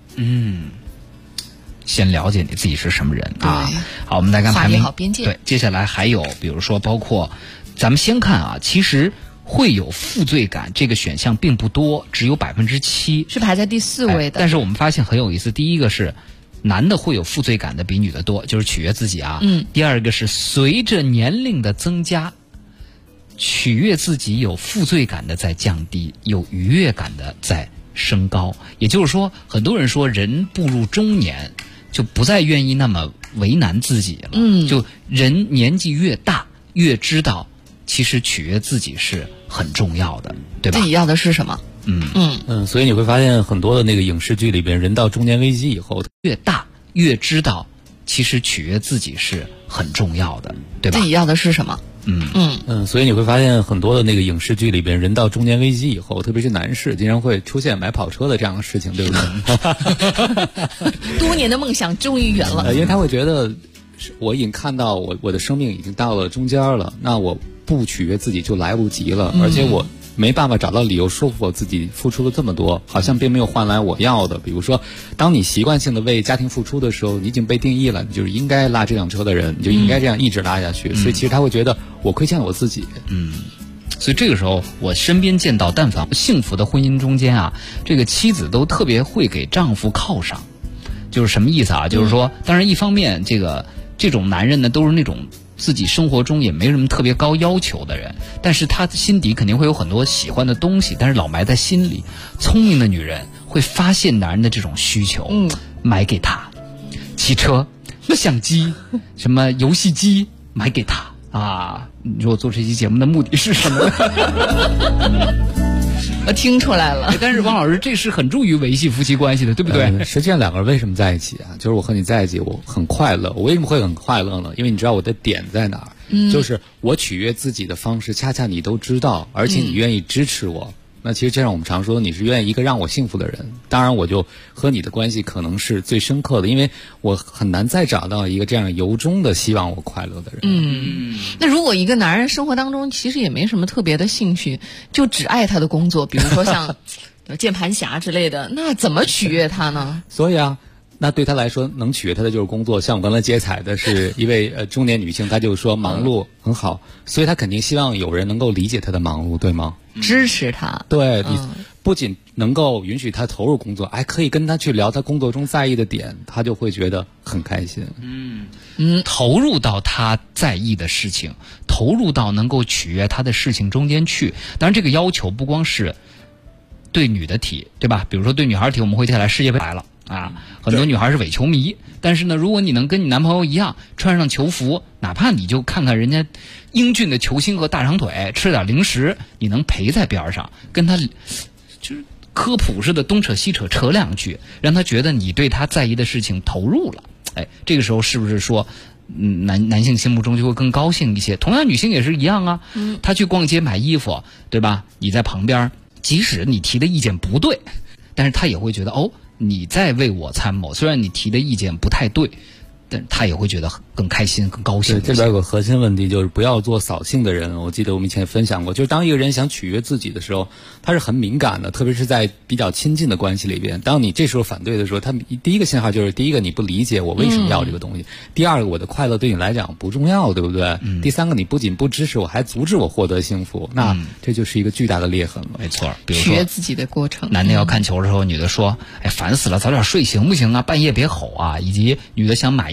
先了解你自己是什么人啊。好，我们来看排名。 好边界。 对，接下来还有比如说包括，咱们先看啊，其实会有负罪感这个选项并不多，只有7%， 是排在第4位的。 但是我们发现很有意思，第一个是男的会有负罪感的比女的多，就是取悦自己啊。第二个是随着年龄的增加，取悦自己有负罪感的在降低，有愉悦感的在升高。也就是说，很多人说人步入中年就不再愿意那么为难自己了。就人年纪越大，越知道其实取悦自己是很重要的，对吧？ 自己要的是什么？ 所以你会发现很多的那个影视剧里边，人到中年危机以后， 越大越知道其实取悦自己是很重要的，对吧？ 自己要的是什么？ 所以你会发现很多的那个影视剧里边，人到中年危机以后，特别是男士，经常会出现买跑车的这样的事情，对不对？ 多年的梦想终于圆了。 因为他会觉得，我已经看到我的生命已经到了中间了，那我不取悦自己就来不及了，而且我没办法找到理由说服我自己付出了这么多，好像并没有换来我要的。比如说，当你习惯性的为家庭付出的时候，你已经被定义了，你就是应该拉这辆车的人，你就应该这样一直拉下去。所以其实他会觉得我亏欠我自己。 所以这个时候，我身边见到但凡幸福的婚姻中间啊，这个妻子都特别会给丈夫犒赏。就是什么意思啊？就是说，当然一方面这种男人呢，都是那种自己生活中也没什么特别高要求的人，但是他心底肯定会有很多喜欢的东西，但是老埋在心里。聪明的女人会发现男人的这种需求，买给他汽车、相机、什么游戏机，买给他啊！你说我做这期节目的目的是什么呢？ 我听出来了。 但是王老师，这是很助于维系夫妻关系的，对不对？ 实际上两个人为什么在一起啊？就是我和你在一起，我很快乐。我为什么会很快乐呢？因为你知道我的点在哪儿，就是我取悦自己的方式，恰恰你都知道，而且你愿意支持我。那其实就像我们常说，你是愿意一个让我幸福的人。当然，我就和你的关系可能是最深刻的，因为我很难再找到一个这样由衷的希望我快乐的人。 那如果一个男人生活当中其实也没什么特别的兴趣，就只爱他的工作，比如说像键盘侠之类的，那怎么取悦他呢？ 所以啊，那对他来说能取悦他的就是工作。像我刚才接彩的是一位中年女性，她就说忙碌很好，所以她肯定希望有人能够理解她的忙碌，对吗？ 支持她。 对，你不仅能够允许她投入工作，还可以跟她去聊她工作中在意的点，她就会觉得很开心。 投入到她在意的事情，投入到能够取悦她的事情中间去。当然，这个要求不光是对女的提，对吧？比如说对女孩提，我们会接下来世界杯来了。很多女孩是伪球迷，但是呢，如果你能跟你男朋友一样穿上球服，哪怕你就看看人家英俊的球星和大长腿，吃点零食，你能陪在边上，跟他就是科普似的东扯西扯扯两句，让他觉得你对他在意的事情投入了。这个时候是不是说男性心目中就会更高兴一些？同样女性也是一样啊，她去逛街买衣服，对吧？你在旁边，即使你提的意见不对，但是她也会觉得你在为我参谋，虽然你提的意见不太对，但他也会觉得更开心、更高兴。 这边有个核心问题，就是不要做扫兴的人。我记得我们以前分享过，就是当一个人想取悦自己的时候，他是很敏感的，特别是在比较亲近的关系里边。当你这时候反对的时候，他第一个信号就是：第一个，你不理解我为什么要这个东西；第二个，我的快乐对你来讲不重要，对不对？第三个，你不仅不支持我，还阻止我获得幸福。那这就是一个巨大的裂痕了。 没错，比如说取悦自己的过程。 男的要看球的时候，女的说：“烦死了，早点睡行不行啊？半夜别吼啊！”以及女的想买衣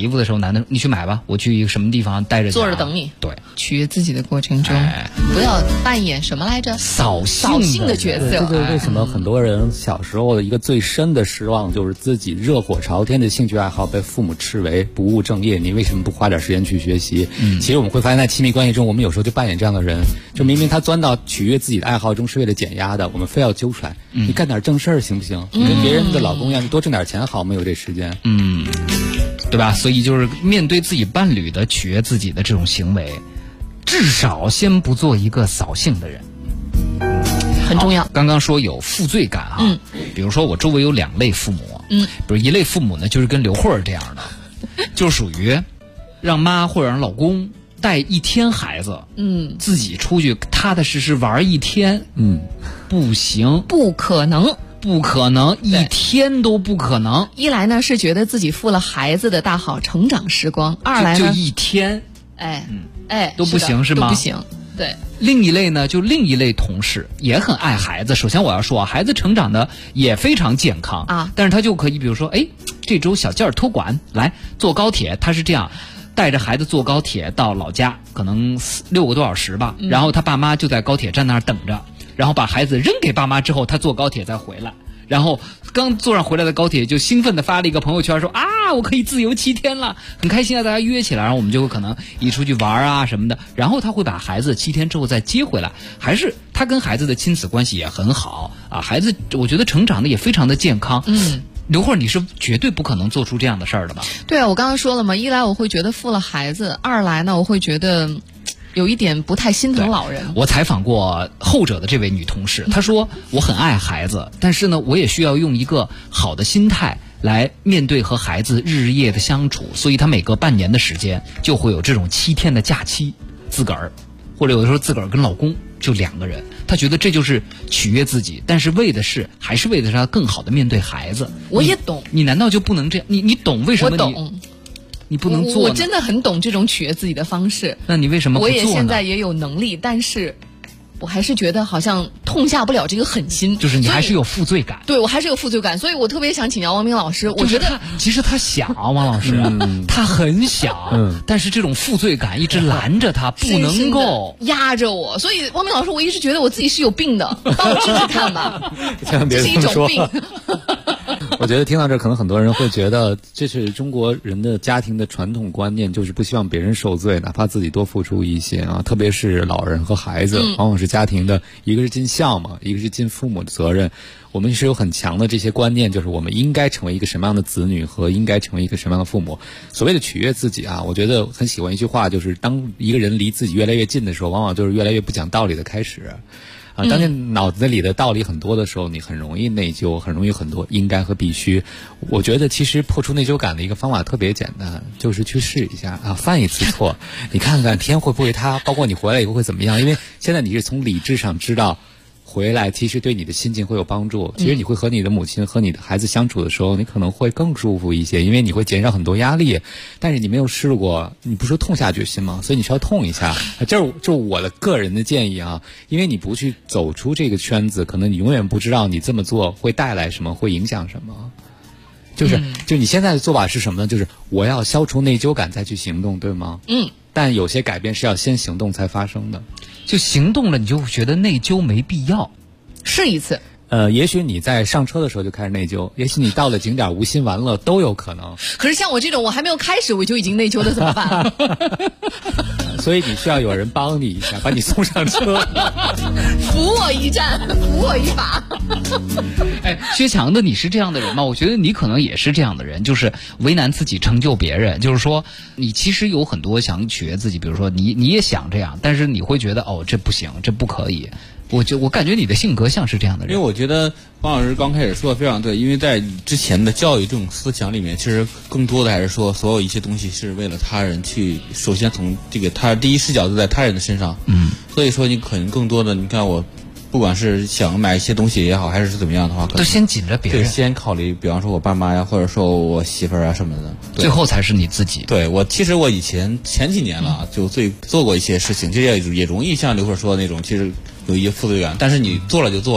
衣服的时候，男的你去买吧，我去一个什么地方待着坐着等你。 对， 取悦自己的过程中，不要扮演什么来着？扫兴的角色。 这就是为什么很多人小时候的一个最深的失望，就是自己热火朝天的兴趣爱好被父母斥为不务正业。你为什么不花点时间去学习？其实我们会发现，在亲密关系中，我们有时候就扮演这样的人，就明明他钻到取悦自己的爱好中是为了减压的，我们非要纠缠。你干点正事儿行不行？你跟别人的老公一样，你多挣点钱好，没有这时间。 对吧？所以就是面对自己伴侣的取悦自己的这种行为，至少先不做一个扫兴的人， 很重要。 刚刚说有负罪感啊，比如说我周围有2类父母，比如一类父母呢，就是跟刘慧儿这样的，就属于让妈或者让老公带1天孩子，自己出去踏踏实实玩1天，不行， 不可能。 1天都不可能。 一来呢是觉得自己负了孩子的大好成长时光，二来呢就1天，都不行是吗？ 都不行。对。 另一类呢，就另一类同事也很爱孩子。首先我要说啊，孩子成长的也非常健康啊，但是他就可以比如说，这周小件儿托管来坐高铁，他是这样。带着孩子坐高铁到老家，可能6个多小时吧，然后他爸妈就在高铁站那儿等着，然后把孩子扔给爸妈之后，他坐高铁再回来，然后刚坐上回来的高铁就兴奋地发了一个朋友圈说我可以自由7天了，很开心啊，大家约起来，然后我们就可能一出去玩啊什么的，然后他会把孩子7天之后再接回来，还是他跟孩子的亲子关系也很好啊，孩子我觉得成长的也非常的健康。刘慧，你是绝对不可能做出这样的事儿的吧？ 对啊，我刚刚说了嘛，一来我会觉得负了孩子，二来呢我会觉得有一点不太心疼老人。 我采访过后者的这位女同事，她说我很爱孩子，但是呢我也需要用一个好的心态来面对和孩子日夜的相处，所以她每隔半年的时间就会有这种7天的假期，自个儿或者有的时候自个儿跟老公就2个人，她觉得这就是取悦自己，但是还是为的是她更好的面对孩子。 我也懂， 你难道就不能这样？你懂为什么？ 我懂。 你不能做呢？ 我真的很懂这种取悦自己的方式。 那你为什么不做呢？ 我也现在也有能力，但是我还是觉得好像痛下不了这个狠心。 就是你还是有负罪感。 对，我还是有负罪感，所以我特别想请教王明老师。我觉得其实他想，王老师，他很想，但是这种负罪感一直拦着他，不能够压着我。所以王明老师，我一直觉得我自己是有病的，帮我治治看吧。 千万别这么说。我觉得听到这，可能很多人会觉得这是中国人的家庭的传统观念，就是不希望别人受罪，哪怕自己多付出一些啊。特别是老人和孩子，往往是家庭的一个是尽孝嘛，一个是尽父母的责任。我们是有很强的这些观念，就是我们应该成为一个什么样的子女和应该成为一个什么样的父母。所谓的取悦自己啊，我觉得很喜欢一句话，就是当一个人离自己越来越近的时候，往往就是越来越不讲道理的开始。当你脑子里的道理很多的时候，你很容易内疚，很容易很多应该和必须。我觉得其实破除内疚感的一个方法特别简单，就是去试一下犯一次错，你看看天会不会塌，包括你回来以后会怎么样。因为现在你是从理智上知道回来其实对你的心情会有帮助，其实你会和你的母亲和你的孩子相处的时候，你可能会更舒服一些，因为你会减少很多压力。但是你没有试过，你不是痛下决心吗？所以你需要痛一下。这是我的个人的建议啊，因为你不去走出这个圈子，可能你永远不知道你这么做会带来什么，会影响什么。就你现在的做法是什么呢？就是我要消除内疚感再去行动，对吗？但有些改变是要先行动才发生的。 就行动了，你就觉得内疚没必要。 试一次。 也许你在上车的时候就开始内疚，也许你到了景点无心玩乐都有可能。 可是像我这种我还没有开始我就已经内疚了怎么办？ 所以你需要有人帮你一下，把你送上车。 扶我一站，扶我一把。 薛强的，你是这样的人吗？我觉得你可能也是这样的人，就是为难自己成就别人。就是说你其实有很多想取悦自己，比如说你也想这样，但是你会觉得这不行，这不可以。我感觉你的性格像是这样的人。 因为我觉得方老师刚开始说的非常对，因为在之前的教育这种思想里面，其实更多的还是说所有一些东西是为了他人去，首先从这个他第一视角就在他人的身上。所以说你可能更多的，你看我不管是想买一些东西也好，还是怎么样的话， 都先紧着别人， 对，先考虑比方说我爸妈呀，或者说我媳妇儿啊什么的， 最后才是你自己。 对，其实我以前几年了就做过一些事情，就也容易像刘慧说的那种，其实有一些负罪感，但是你做了就做了，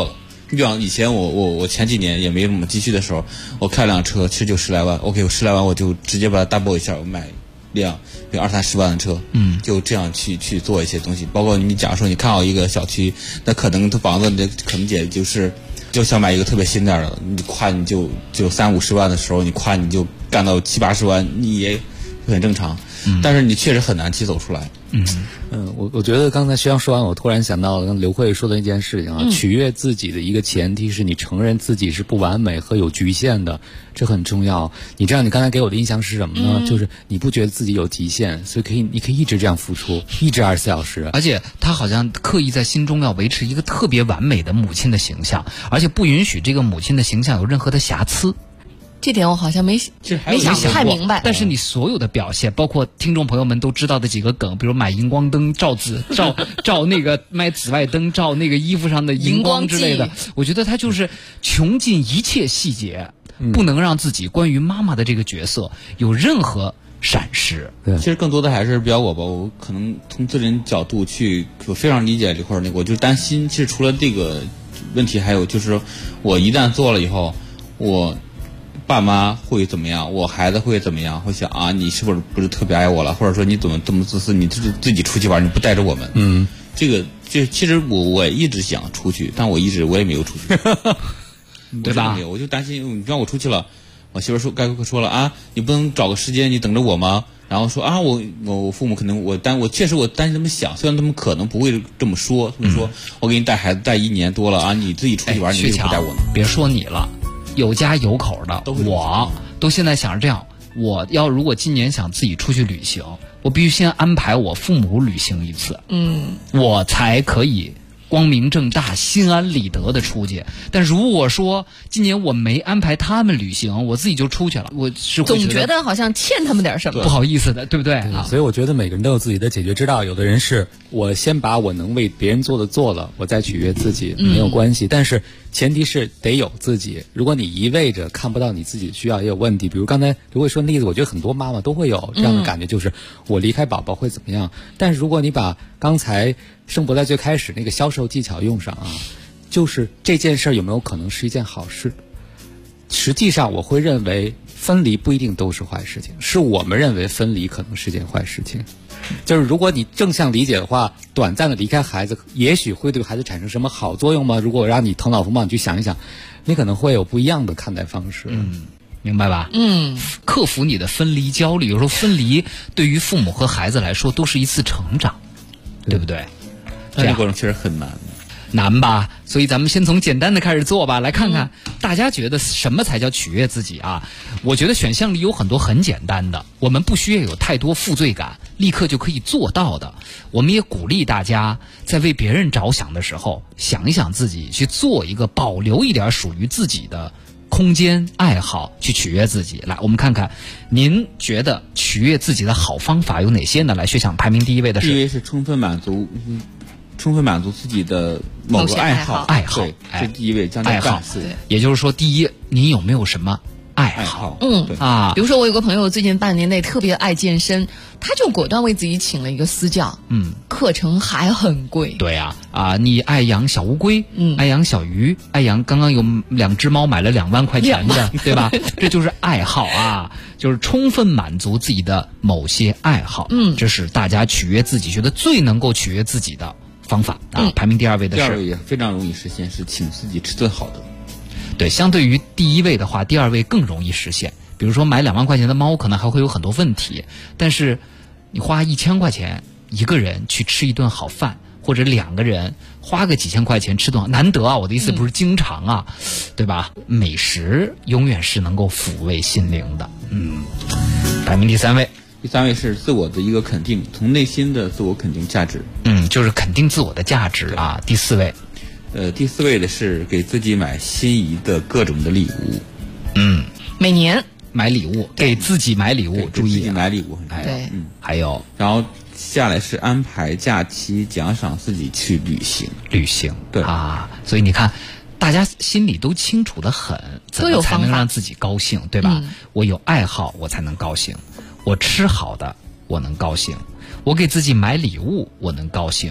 你比方以前我前几年也没什么积蓄的时候，我开辆车其实就10来万 ，OK， 我10来万我就直接把它 double 一下，我买辆比如20-30万的车，就这样去做一些东西。包括你假如说你看好一个小区，那可能它房子可能也就想买一个特别新点的，你夸你就30-50万的时候，你夸你就干到70-80万，你也很正常。但是你确实很难去走出来。 我觉得刚才徐阳说完，我突然想到了刘慧说的一件事情啊，取悦自己的一个前提是你承认自己是不完美和有局限的，这很重要。你这样，你刚才给我的印象是什么呢？就是你不觉得自己有极限，所以你可以一直这样付出，一直24小时。 而且他好像刻意在心中要维持一个特别完美的母亲的形象，而且不允许这个母亲的形象有任何的瑕疵。 这点我好像没想太明白， 但是你所有的表现，包括听众朋友们都知道的几个梗，比如买荧光灯照那个卖紫外灯照那个衣服上的荧光之类的，我觉得他就是穷尽一切细节，不能让自己关于妈妈的这个角色有任何闪失。 其实更多的还是表我吧，我可能从自人角度去，我非常理解这块我就担心，其实除了这个问题，还有就是我一旦做了以后，我爸妈会怎么样？我孩子会怎么样？会想啊，你是不是特别爱我了？或者说你怎么这么自私？你自己出去玩，你不带着我们？这其实我一直想出去，但我也没有出去， 对吧？ 我就担心，你让我出去了，我媳妇说了啊，你不能找个时间你等着我吗？然后说啊，我父母可能我确实我担心他们想，虽然他们可能不会这么说，他们说我给你带孩子带1年多了啊，你自己出去玩，你为什么不带我呢？ 别说你了。有家有口的，我都现在想着这样，我要如果今年想自己出去旅行，我必须先安排我父母旅行一次，我才可以光明正大、心安理得的出去。但如果说今年我没安排他们旅行，我自己就出去了，我是会总觉得好像欠他们点什么， 不好意思的，对不对？ 所以我觉得每个人都有自己的解决之道。有的人是我先把我能为别人做的做了，我再取悦自己，没有关系。但是前提是得有自己。如果你一味着看不到你自己的需要，也有问题。比如刚才刘慧说的例子，我觉得很多妈妈都会有这样的感觉，就是我离开宝宝会怎么样。但是如果你把刚才盛博在最开始那个销售技巧用上啊，就是这件事有没有可能是一件好事？实际上我会认为分离不一定都是坏事情，是我们认为分离可能是件坏事情。就是如果你正向理解的话，短暂的离开孩子也许会对孩子产生什么好作用吗？如果让你头脑风暴，你去想一想，你可能会有不一样的看待方式。 明白吧？克服你的分离焦虑。有时候分离对于父母和孩子来说都是一次成长，对不对？ 这个过程确实很难吧？所以咱们先从简单的开始做吧，来看看大家觉得什么才叫取悦自己啊？我觉得选项里有很多很简单的，我们不需要有太多负罪感，立刻就可以做到的。我们也鼓励大家在为别人着想的时候，想一想自己，去做一个保留一点属于自己的空间爱好，去取悦自己。来，我们看看您觉得取悦自己的好方法有哪些呢？来，学长排名第一位的是， 第一位是充分满足自己的某个爱好，对，这第一位，将近半数。 也就是说，第一，你有没有什么爱好？ 比如说我有个朋友最近半年内特别爱健身，他就果断为自己请了一个私教，课程还很贵。 对啊，你爱养小乌龟，爱养小鱼，爱养刚刚有2只猫买了2万块钱的，对吧？这就是爱好啊，就是充分满足自己的某些爱好。这是大家取悦自己，觉得最能够取悦自己的方法啊。排名第2位的是， 第2位也非常容易实现，是请自己吃顿好的。 对，相对于第1位的话，第2位更容易实现。比如说买2万块钱的猫，可能还会有很多问题，但是你花1000块钱一个人去吃一顿好饭，或者2个人花个几千块钱吃顿，难得啊！我的意思不是经常啊，对吧？美食永远是能够抚慰心灵的。排名第3位。 第3位是自我的一个肯定，从内心的自我肯定价值。 就是肯定自我的价值啊。第4位。 第4位的是给自己买心仪的各种的礼物。 每年买礼物，给自己买礼物，注意自己买礼物。 对， 还有， 然后下来是安排假期，奖赏自己去旅行。 对啊，所以你看，大家心里都清楚得很，怎么才能让自己高兴，对吧？我有爱好，我才能高兴；我吃好的，我能高兴；我给自己买礼物，我能高兴；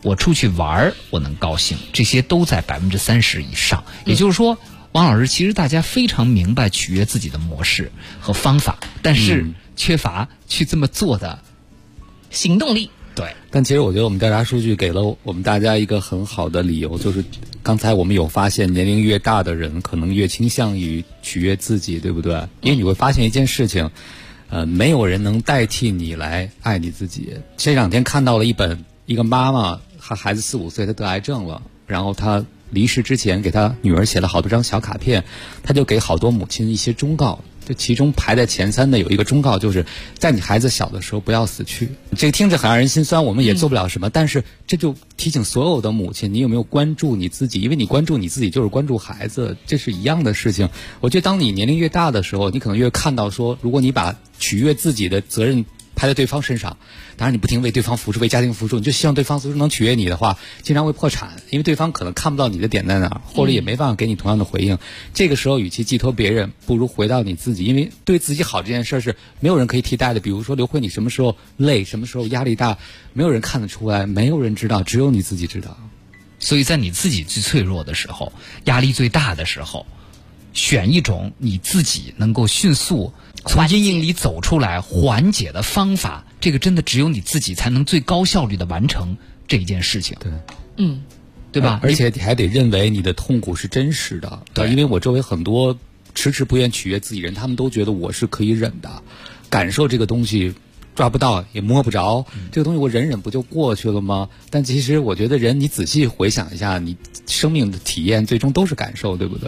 我出去玩我能高兴，这些都在30%以上。也就是说，王老师，其实大家非常明白取悦自己的模式和方法，但是缺乏去这么做的行动力。 对， 但其实我觉得我们调查数据给了我们大家一个很好的理由，就是刚才我们有发现，年龄越大的人可能越倾向于取悦自己，对不对？因为你会发现一件事情，没有人能代替你来爱你自己。这两天看到了一个妈妈，她孩子4、5岁，她得癌症了，然后她离世之前给她女儿写了好多张小卡片，她就给好多母亲一些忠告。就其中排在前3的有一个忠告，就是在你孩子小的时候不要死去。这个听着很让人心酸，我们也做不了什么，但是这就提醒所有的母亲，你有没有关注你自己？因为你关注你自己就是关注孩子，这是一样的事情。我觉得当你年龄越大的时候，你可能越看到说，如果你把取悦自己的责任拍在对方身上，当然你不停为对方付出，为家庭付出，你就希望对方能取悦你的话，经常会破产，因为对方可能看不到你的点在哪儿，或者也没办法给你同样的回应。这个时候与其寄托别人，不如回到你自己，因为对自己好这件事是没有人可以替代的。比如说刘慧，你什么时候累，什么时候压力大，没有人看得出来，没有人知道，只有你自己知道。 所以在你自己最脆弱的时候，压力最大的时候，选一种你自己能够迅速从阴影里走出来缓解的方法，这个真的只有你自己才能最高效率的完成这一件事情。 对， 对吧？ 而且你还得认为你的痛苦是真实的。 对， 因为我周围很多迟迟不愿取悦自己人，他们都觉得我是可以忍的，感受这个东西抓不到也摸不着，这个东西我忍不就过去了吗？但其实我觉得人，你仔细回想一下，你生命的体验最终都是感受，对不对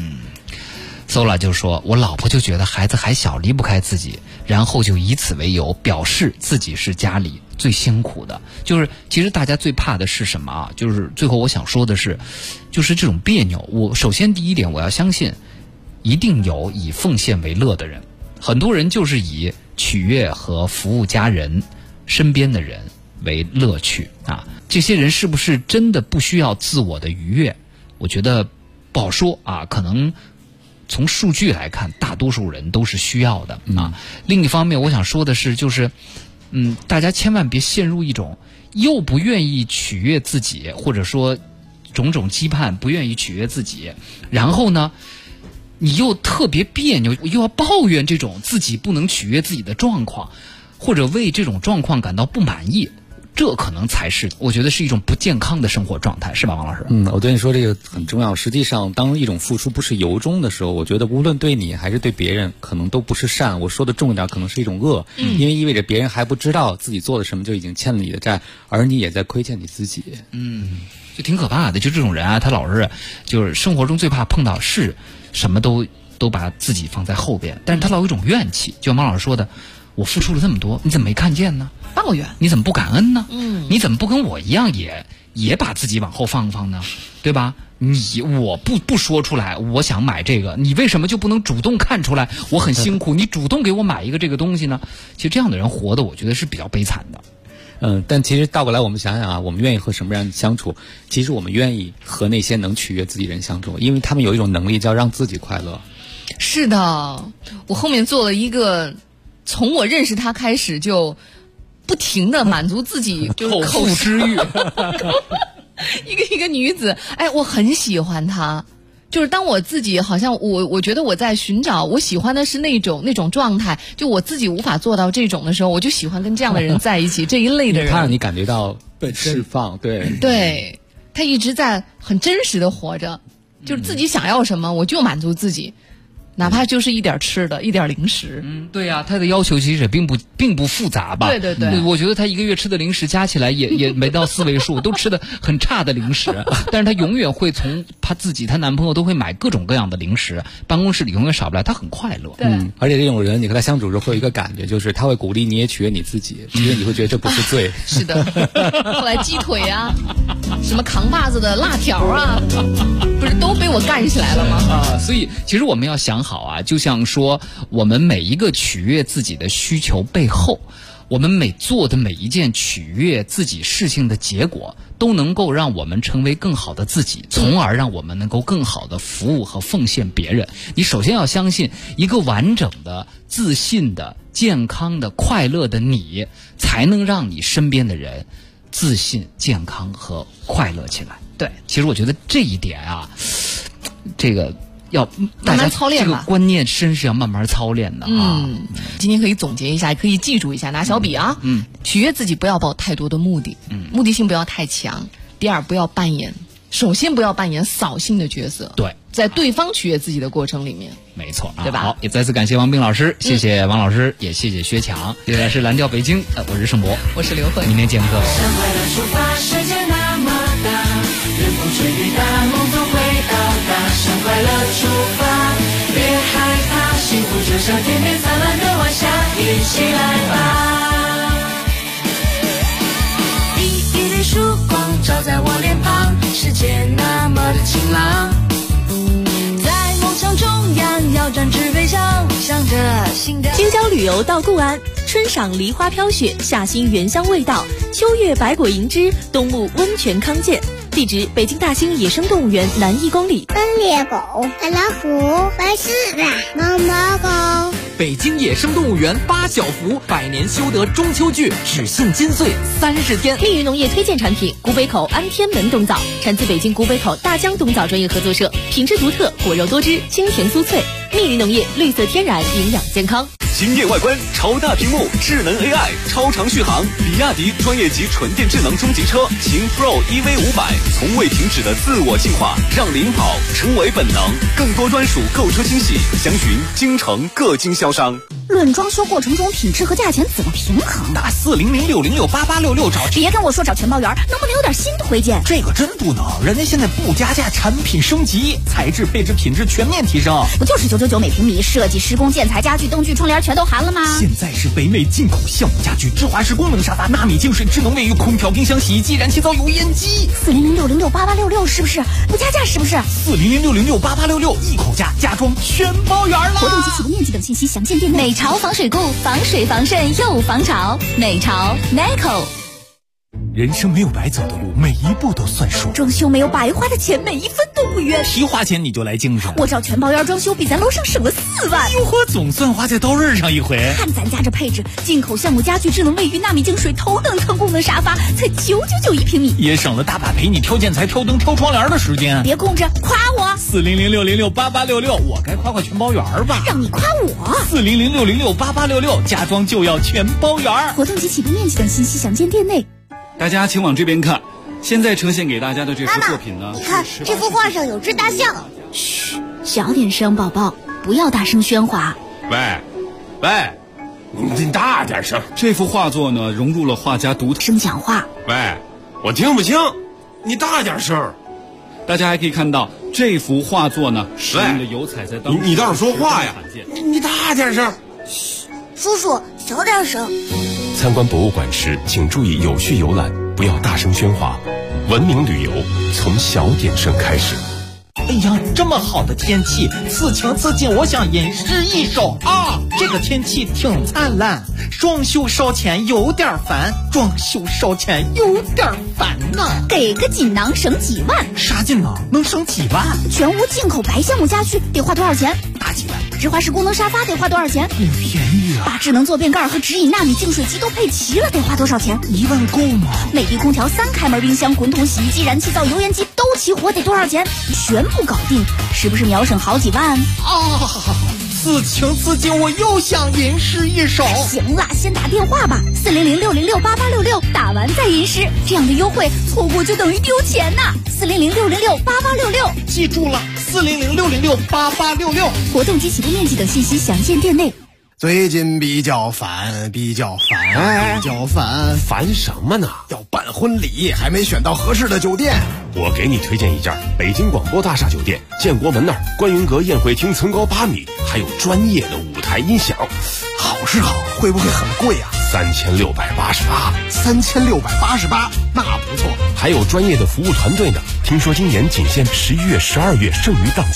？Sola 就说，我老婆就觉得孩子还小，离不开自己，然后就以此为由表示自己是家里最辛苦的。就是其实大家最怕的是什么啊？就是最后我想说的是，就是这种别扭。我首先第一点，我要相信一定有以奉献为乐的人，很多人就是以取悦和服务家人身边的人为乐趣啊。这些人是不是真的不需要自我的愉悦？我觉得不好说啊，可能从数据来看，大多数人都是需要的啊。另一方面，我想说的是，就是大家千万别陷入一种又不愿意取悦自己，或者说种种羁绊不愿意取悦自己，然后呢你又特别别扭，又要抱怨这种自己不能取悦自己的状况，或者为这种状况感到不满意，这可能才是我觉得是一种不健康的生活状态，是吧，王老师？ 我对你说这个很重要。实际上，当一种付出不是由衷的时候，我觉得无论对你还是对别人，可能都不是善。我说的重一点，可能是一种恶，因为意味着别人还不知道自己做了什么，就已经欠了你的债，而你也在亏欠你自己。 就挺可怕的。就这种人啊，他老是就是生活中最怕碰到是什么都把自己放在后边，但是他老有一种怨气，就像王老师说的，我付出了这么多，你怎么没看见呢？ 抱怨， 你怎么不感恩呢？你怎么不跟我一样也把自己往后放呢？对吧？我不说出来，我想买这个，你为什么就不能主动看出来我很辛苦？你主动给我买一个这个东西呢？其实这样的人活的，我觉得是比较悲惨的。 但其实倒过来我们想想啊，我们愿意和什么人相处？其实我们愿意和那些能取悦自己人相处，因为他们有一种能力叫让自己快乐。 是的，我后面做了一个，从我认识他开始就不停的满足自己就是口腹之欲一个女子，我很喜欢她。就是当我自己好像我觉得我在寻找我喜欢的是那种状态，就我自己无法做到这种的时候，我就喜欢跟这样的人在一起这一类的人。 他让你感觉到被释放， 对，他一直在很真实的活着，就是自己想要什么我就满足自己。哪怕就是一点吃的，一点零食。 对呀，他的要求其实也并不复杂吧？ 对， 我觉得他一个月吃的零食加起来也没到4位数，都吃的很差的零食。但是他永远会从他自己、他男朋友都会买各种各样的零食，办公室里永远少不了，他很快乐。 而且这种人，你和他相处时会有一个感觉，就是他会鼓励你也取悦你自己，其实你会觉得这不是罪。 是的，后来鸡腿啊，什么扛把子的辣条啊，不是都被我干起来了吗？ 所以其实我们要想好啊，就像说我们每一个取悦自己的需求背后，我们做的每一件取悦自己事情的结果，都能够让我们成为更好的自己，从而让我们能够更好的服务和奉献别人。你首先要相信，一个完整的、自信的、健康的、快乐的你，才能让你身边的人自信、健康和快乐起来。 对， 其实我觉得这一点啊，这个要慢慢操练吧， 这个观念真是要慢慢操练的啊。 今天可以总结一下，也可以记住一下，拿小笔啊，取悦自己不要抱太多的目的，目的性不要太强。第二，不要扮演，首先不要扮演扫兴的角色。 对， 在对方取悦自己的过程里面， 没错， 对吧？ 好，也再次感谢王斌老师，谢谢王老师，也谢谢薛强。接下来是蓝调北京，我是盛博， 我是刘慧， 明天见客。 向快乐出发，世界那么大，任风吹雨打，梦总会到达。向快乐出发，别害怕，幸福就像天边灿烂的晚霞，一起来吧。一缕曙光照在我脸庞，世界那么的晴朗。在梦想中央要展翅飞翔，向着新的。 京郊旅游到固安，春赏梨花飘雪，夏欣原香味道，秋月百果银枝，冬沐温泉康健。地址：北京大兴野生动物园南1公里。 斑鬣狗、白老虎、白狮子、毛毛狗。 北京野生动物园8小福百年修得中秋剧只庆金穗30天。 密云农业推荐产品：古北口安天门冬枣，产自北京古北口大江冬枣专业合作社，品质独特，果肉多汁，清甜酥脆。密云农业，绿色天然，营养健康。 惊艳外观，超大屏幕，智能 AI， 超长续航。比亚迪专业级纯电智能中级车秦 Pro EV500，从未停止的自我进化，让领跑成为本能。更多专属购车惊喜，详询京城各经销商。 论装修过程中品质和价钱怎么平衡？ 打400606886找。 别跟我说找全包园，能不能有点新推荐？ 这个真不能，人家现在不加价，产品升级，材质配置品质全面提升。 不就是999每平米，设计施工建材家具灯具窗帘全都含了吗？ 现在是北美进口橡木家具，智华式功能沙发，纳米净水智能卫浴，空调冰箱洗衣机，燃气灶油烟机。 400606886是不是？不加价是不是 ？400606886一口价，家装全包圆了。 活动及起步面积等信息详见店内。 美潮防水固，防水防渗又防潮。美潮 Neco。 人生没有白走的路，每一步都算数。 装修没有白花的钱，每一分都不冤。 提花钱你就来精神， 我找全包圆装修比咱楼上省了4万。 哟呵，总算花在刀刃上一回。 看咱家这配置，进口橡木家具、智能卫浴、纳米净水、头等舱功能沙发，才999一平米， 也省了大把陪你挑建材、挑灯、挑窗帘的时间。 别空着，夸我。 400606886，我该夸全包圆吧？ 让你夸我。 400606886，家装就要全包圆。 活动及起步面积等信息详见店内。 大家请往这边看，现在呈现给大家的这幅作品呢， 你看这幅画上有只大象。 嘘，小点声，宝宝，不要大声喧哗。 喂，你大点声。 这幅画作呢，融入了画家独特声讲话。 喂，我听不清，你大点声。 大家还可以看到这幅画作呢，使用的油彩在当中。 你倒是说话呀！你大点声。 嘘，叔叔小点声。 参观博物馆时，请注意有序游览，不要大声喧哗。文明旅游从小点声开始。 哎呀，这么好的天气，此情此景，我想吟诗一首啊！这个天气挺灿烂，装修烧钱有点烦，装修烧钱有点烦呐。 给个锦囊省几万？ 啥锦囊能省几万？ 全屋进口白橡木家具得花多少钱？ 大几万。 直滑式功能沙发得花多少钱？ 便宜啊！ 把智能坐便盖和直饮纳米净水机都配齐了，得花多少钱 ？1万够吗？ 美的空调、3开门冰箱、滚筒洗衣机、燃气灶、油烟机都齐活，得多少钱？全部搞定，是不是秒省好几万？ 啊！此情此景，我又想吟诗一首。 行了，先打电话吧，400606886，打完再吟诗。这样的优惠错过就等于丢钱呐！400606886， 记住了，400606886。 活动及起步面积等信息详见店内。 最近比较烦， 烦什么呢？ 要办婚礼，还没选到合适的酒店。 我给你推荐一家北京广播大厦酒店，建国门那儿观云阁宴会厅层高8米，还有专业的舞台音响。 好是好，会不会很贵啊 ？3688， 那不错。 还有专业的服务团队呢。听说今年仅限11月、12月剩余档期。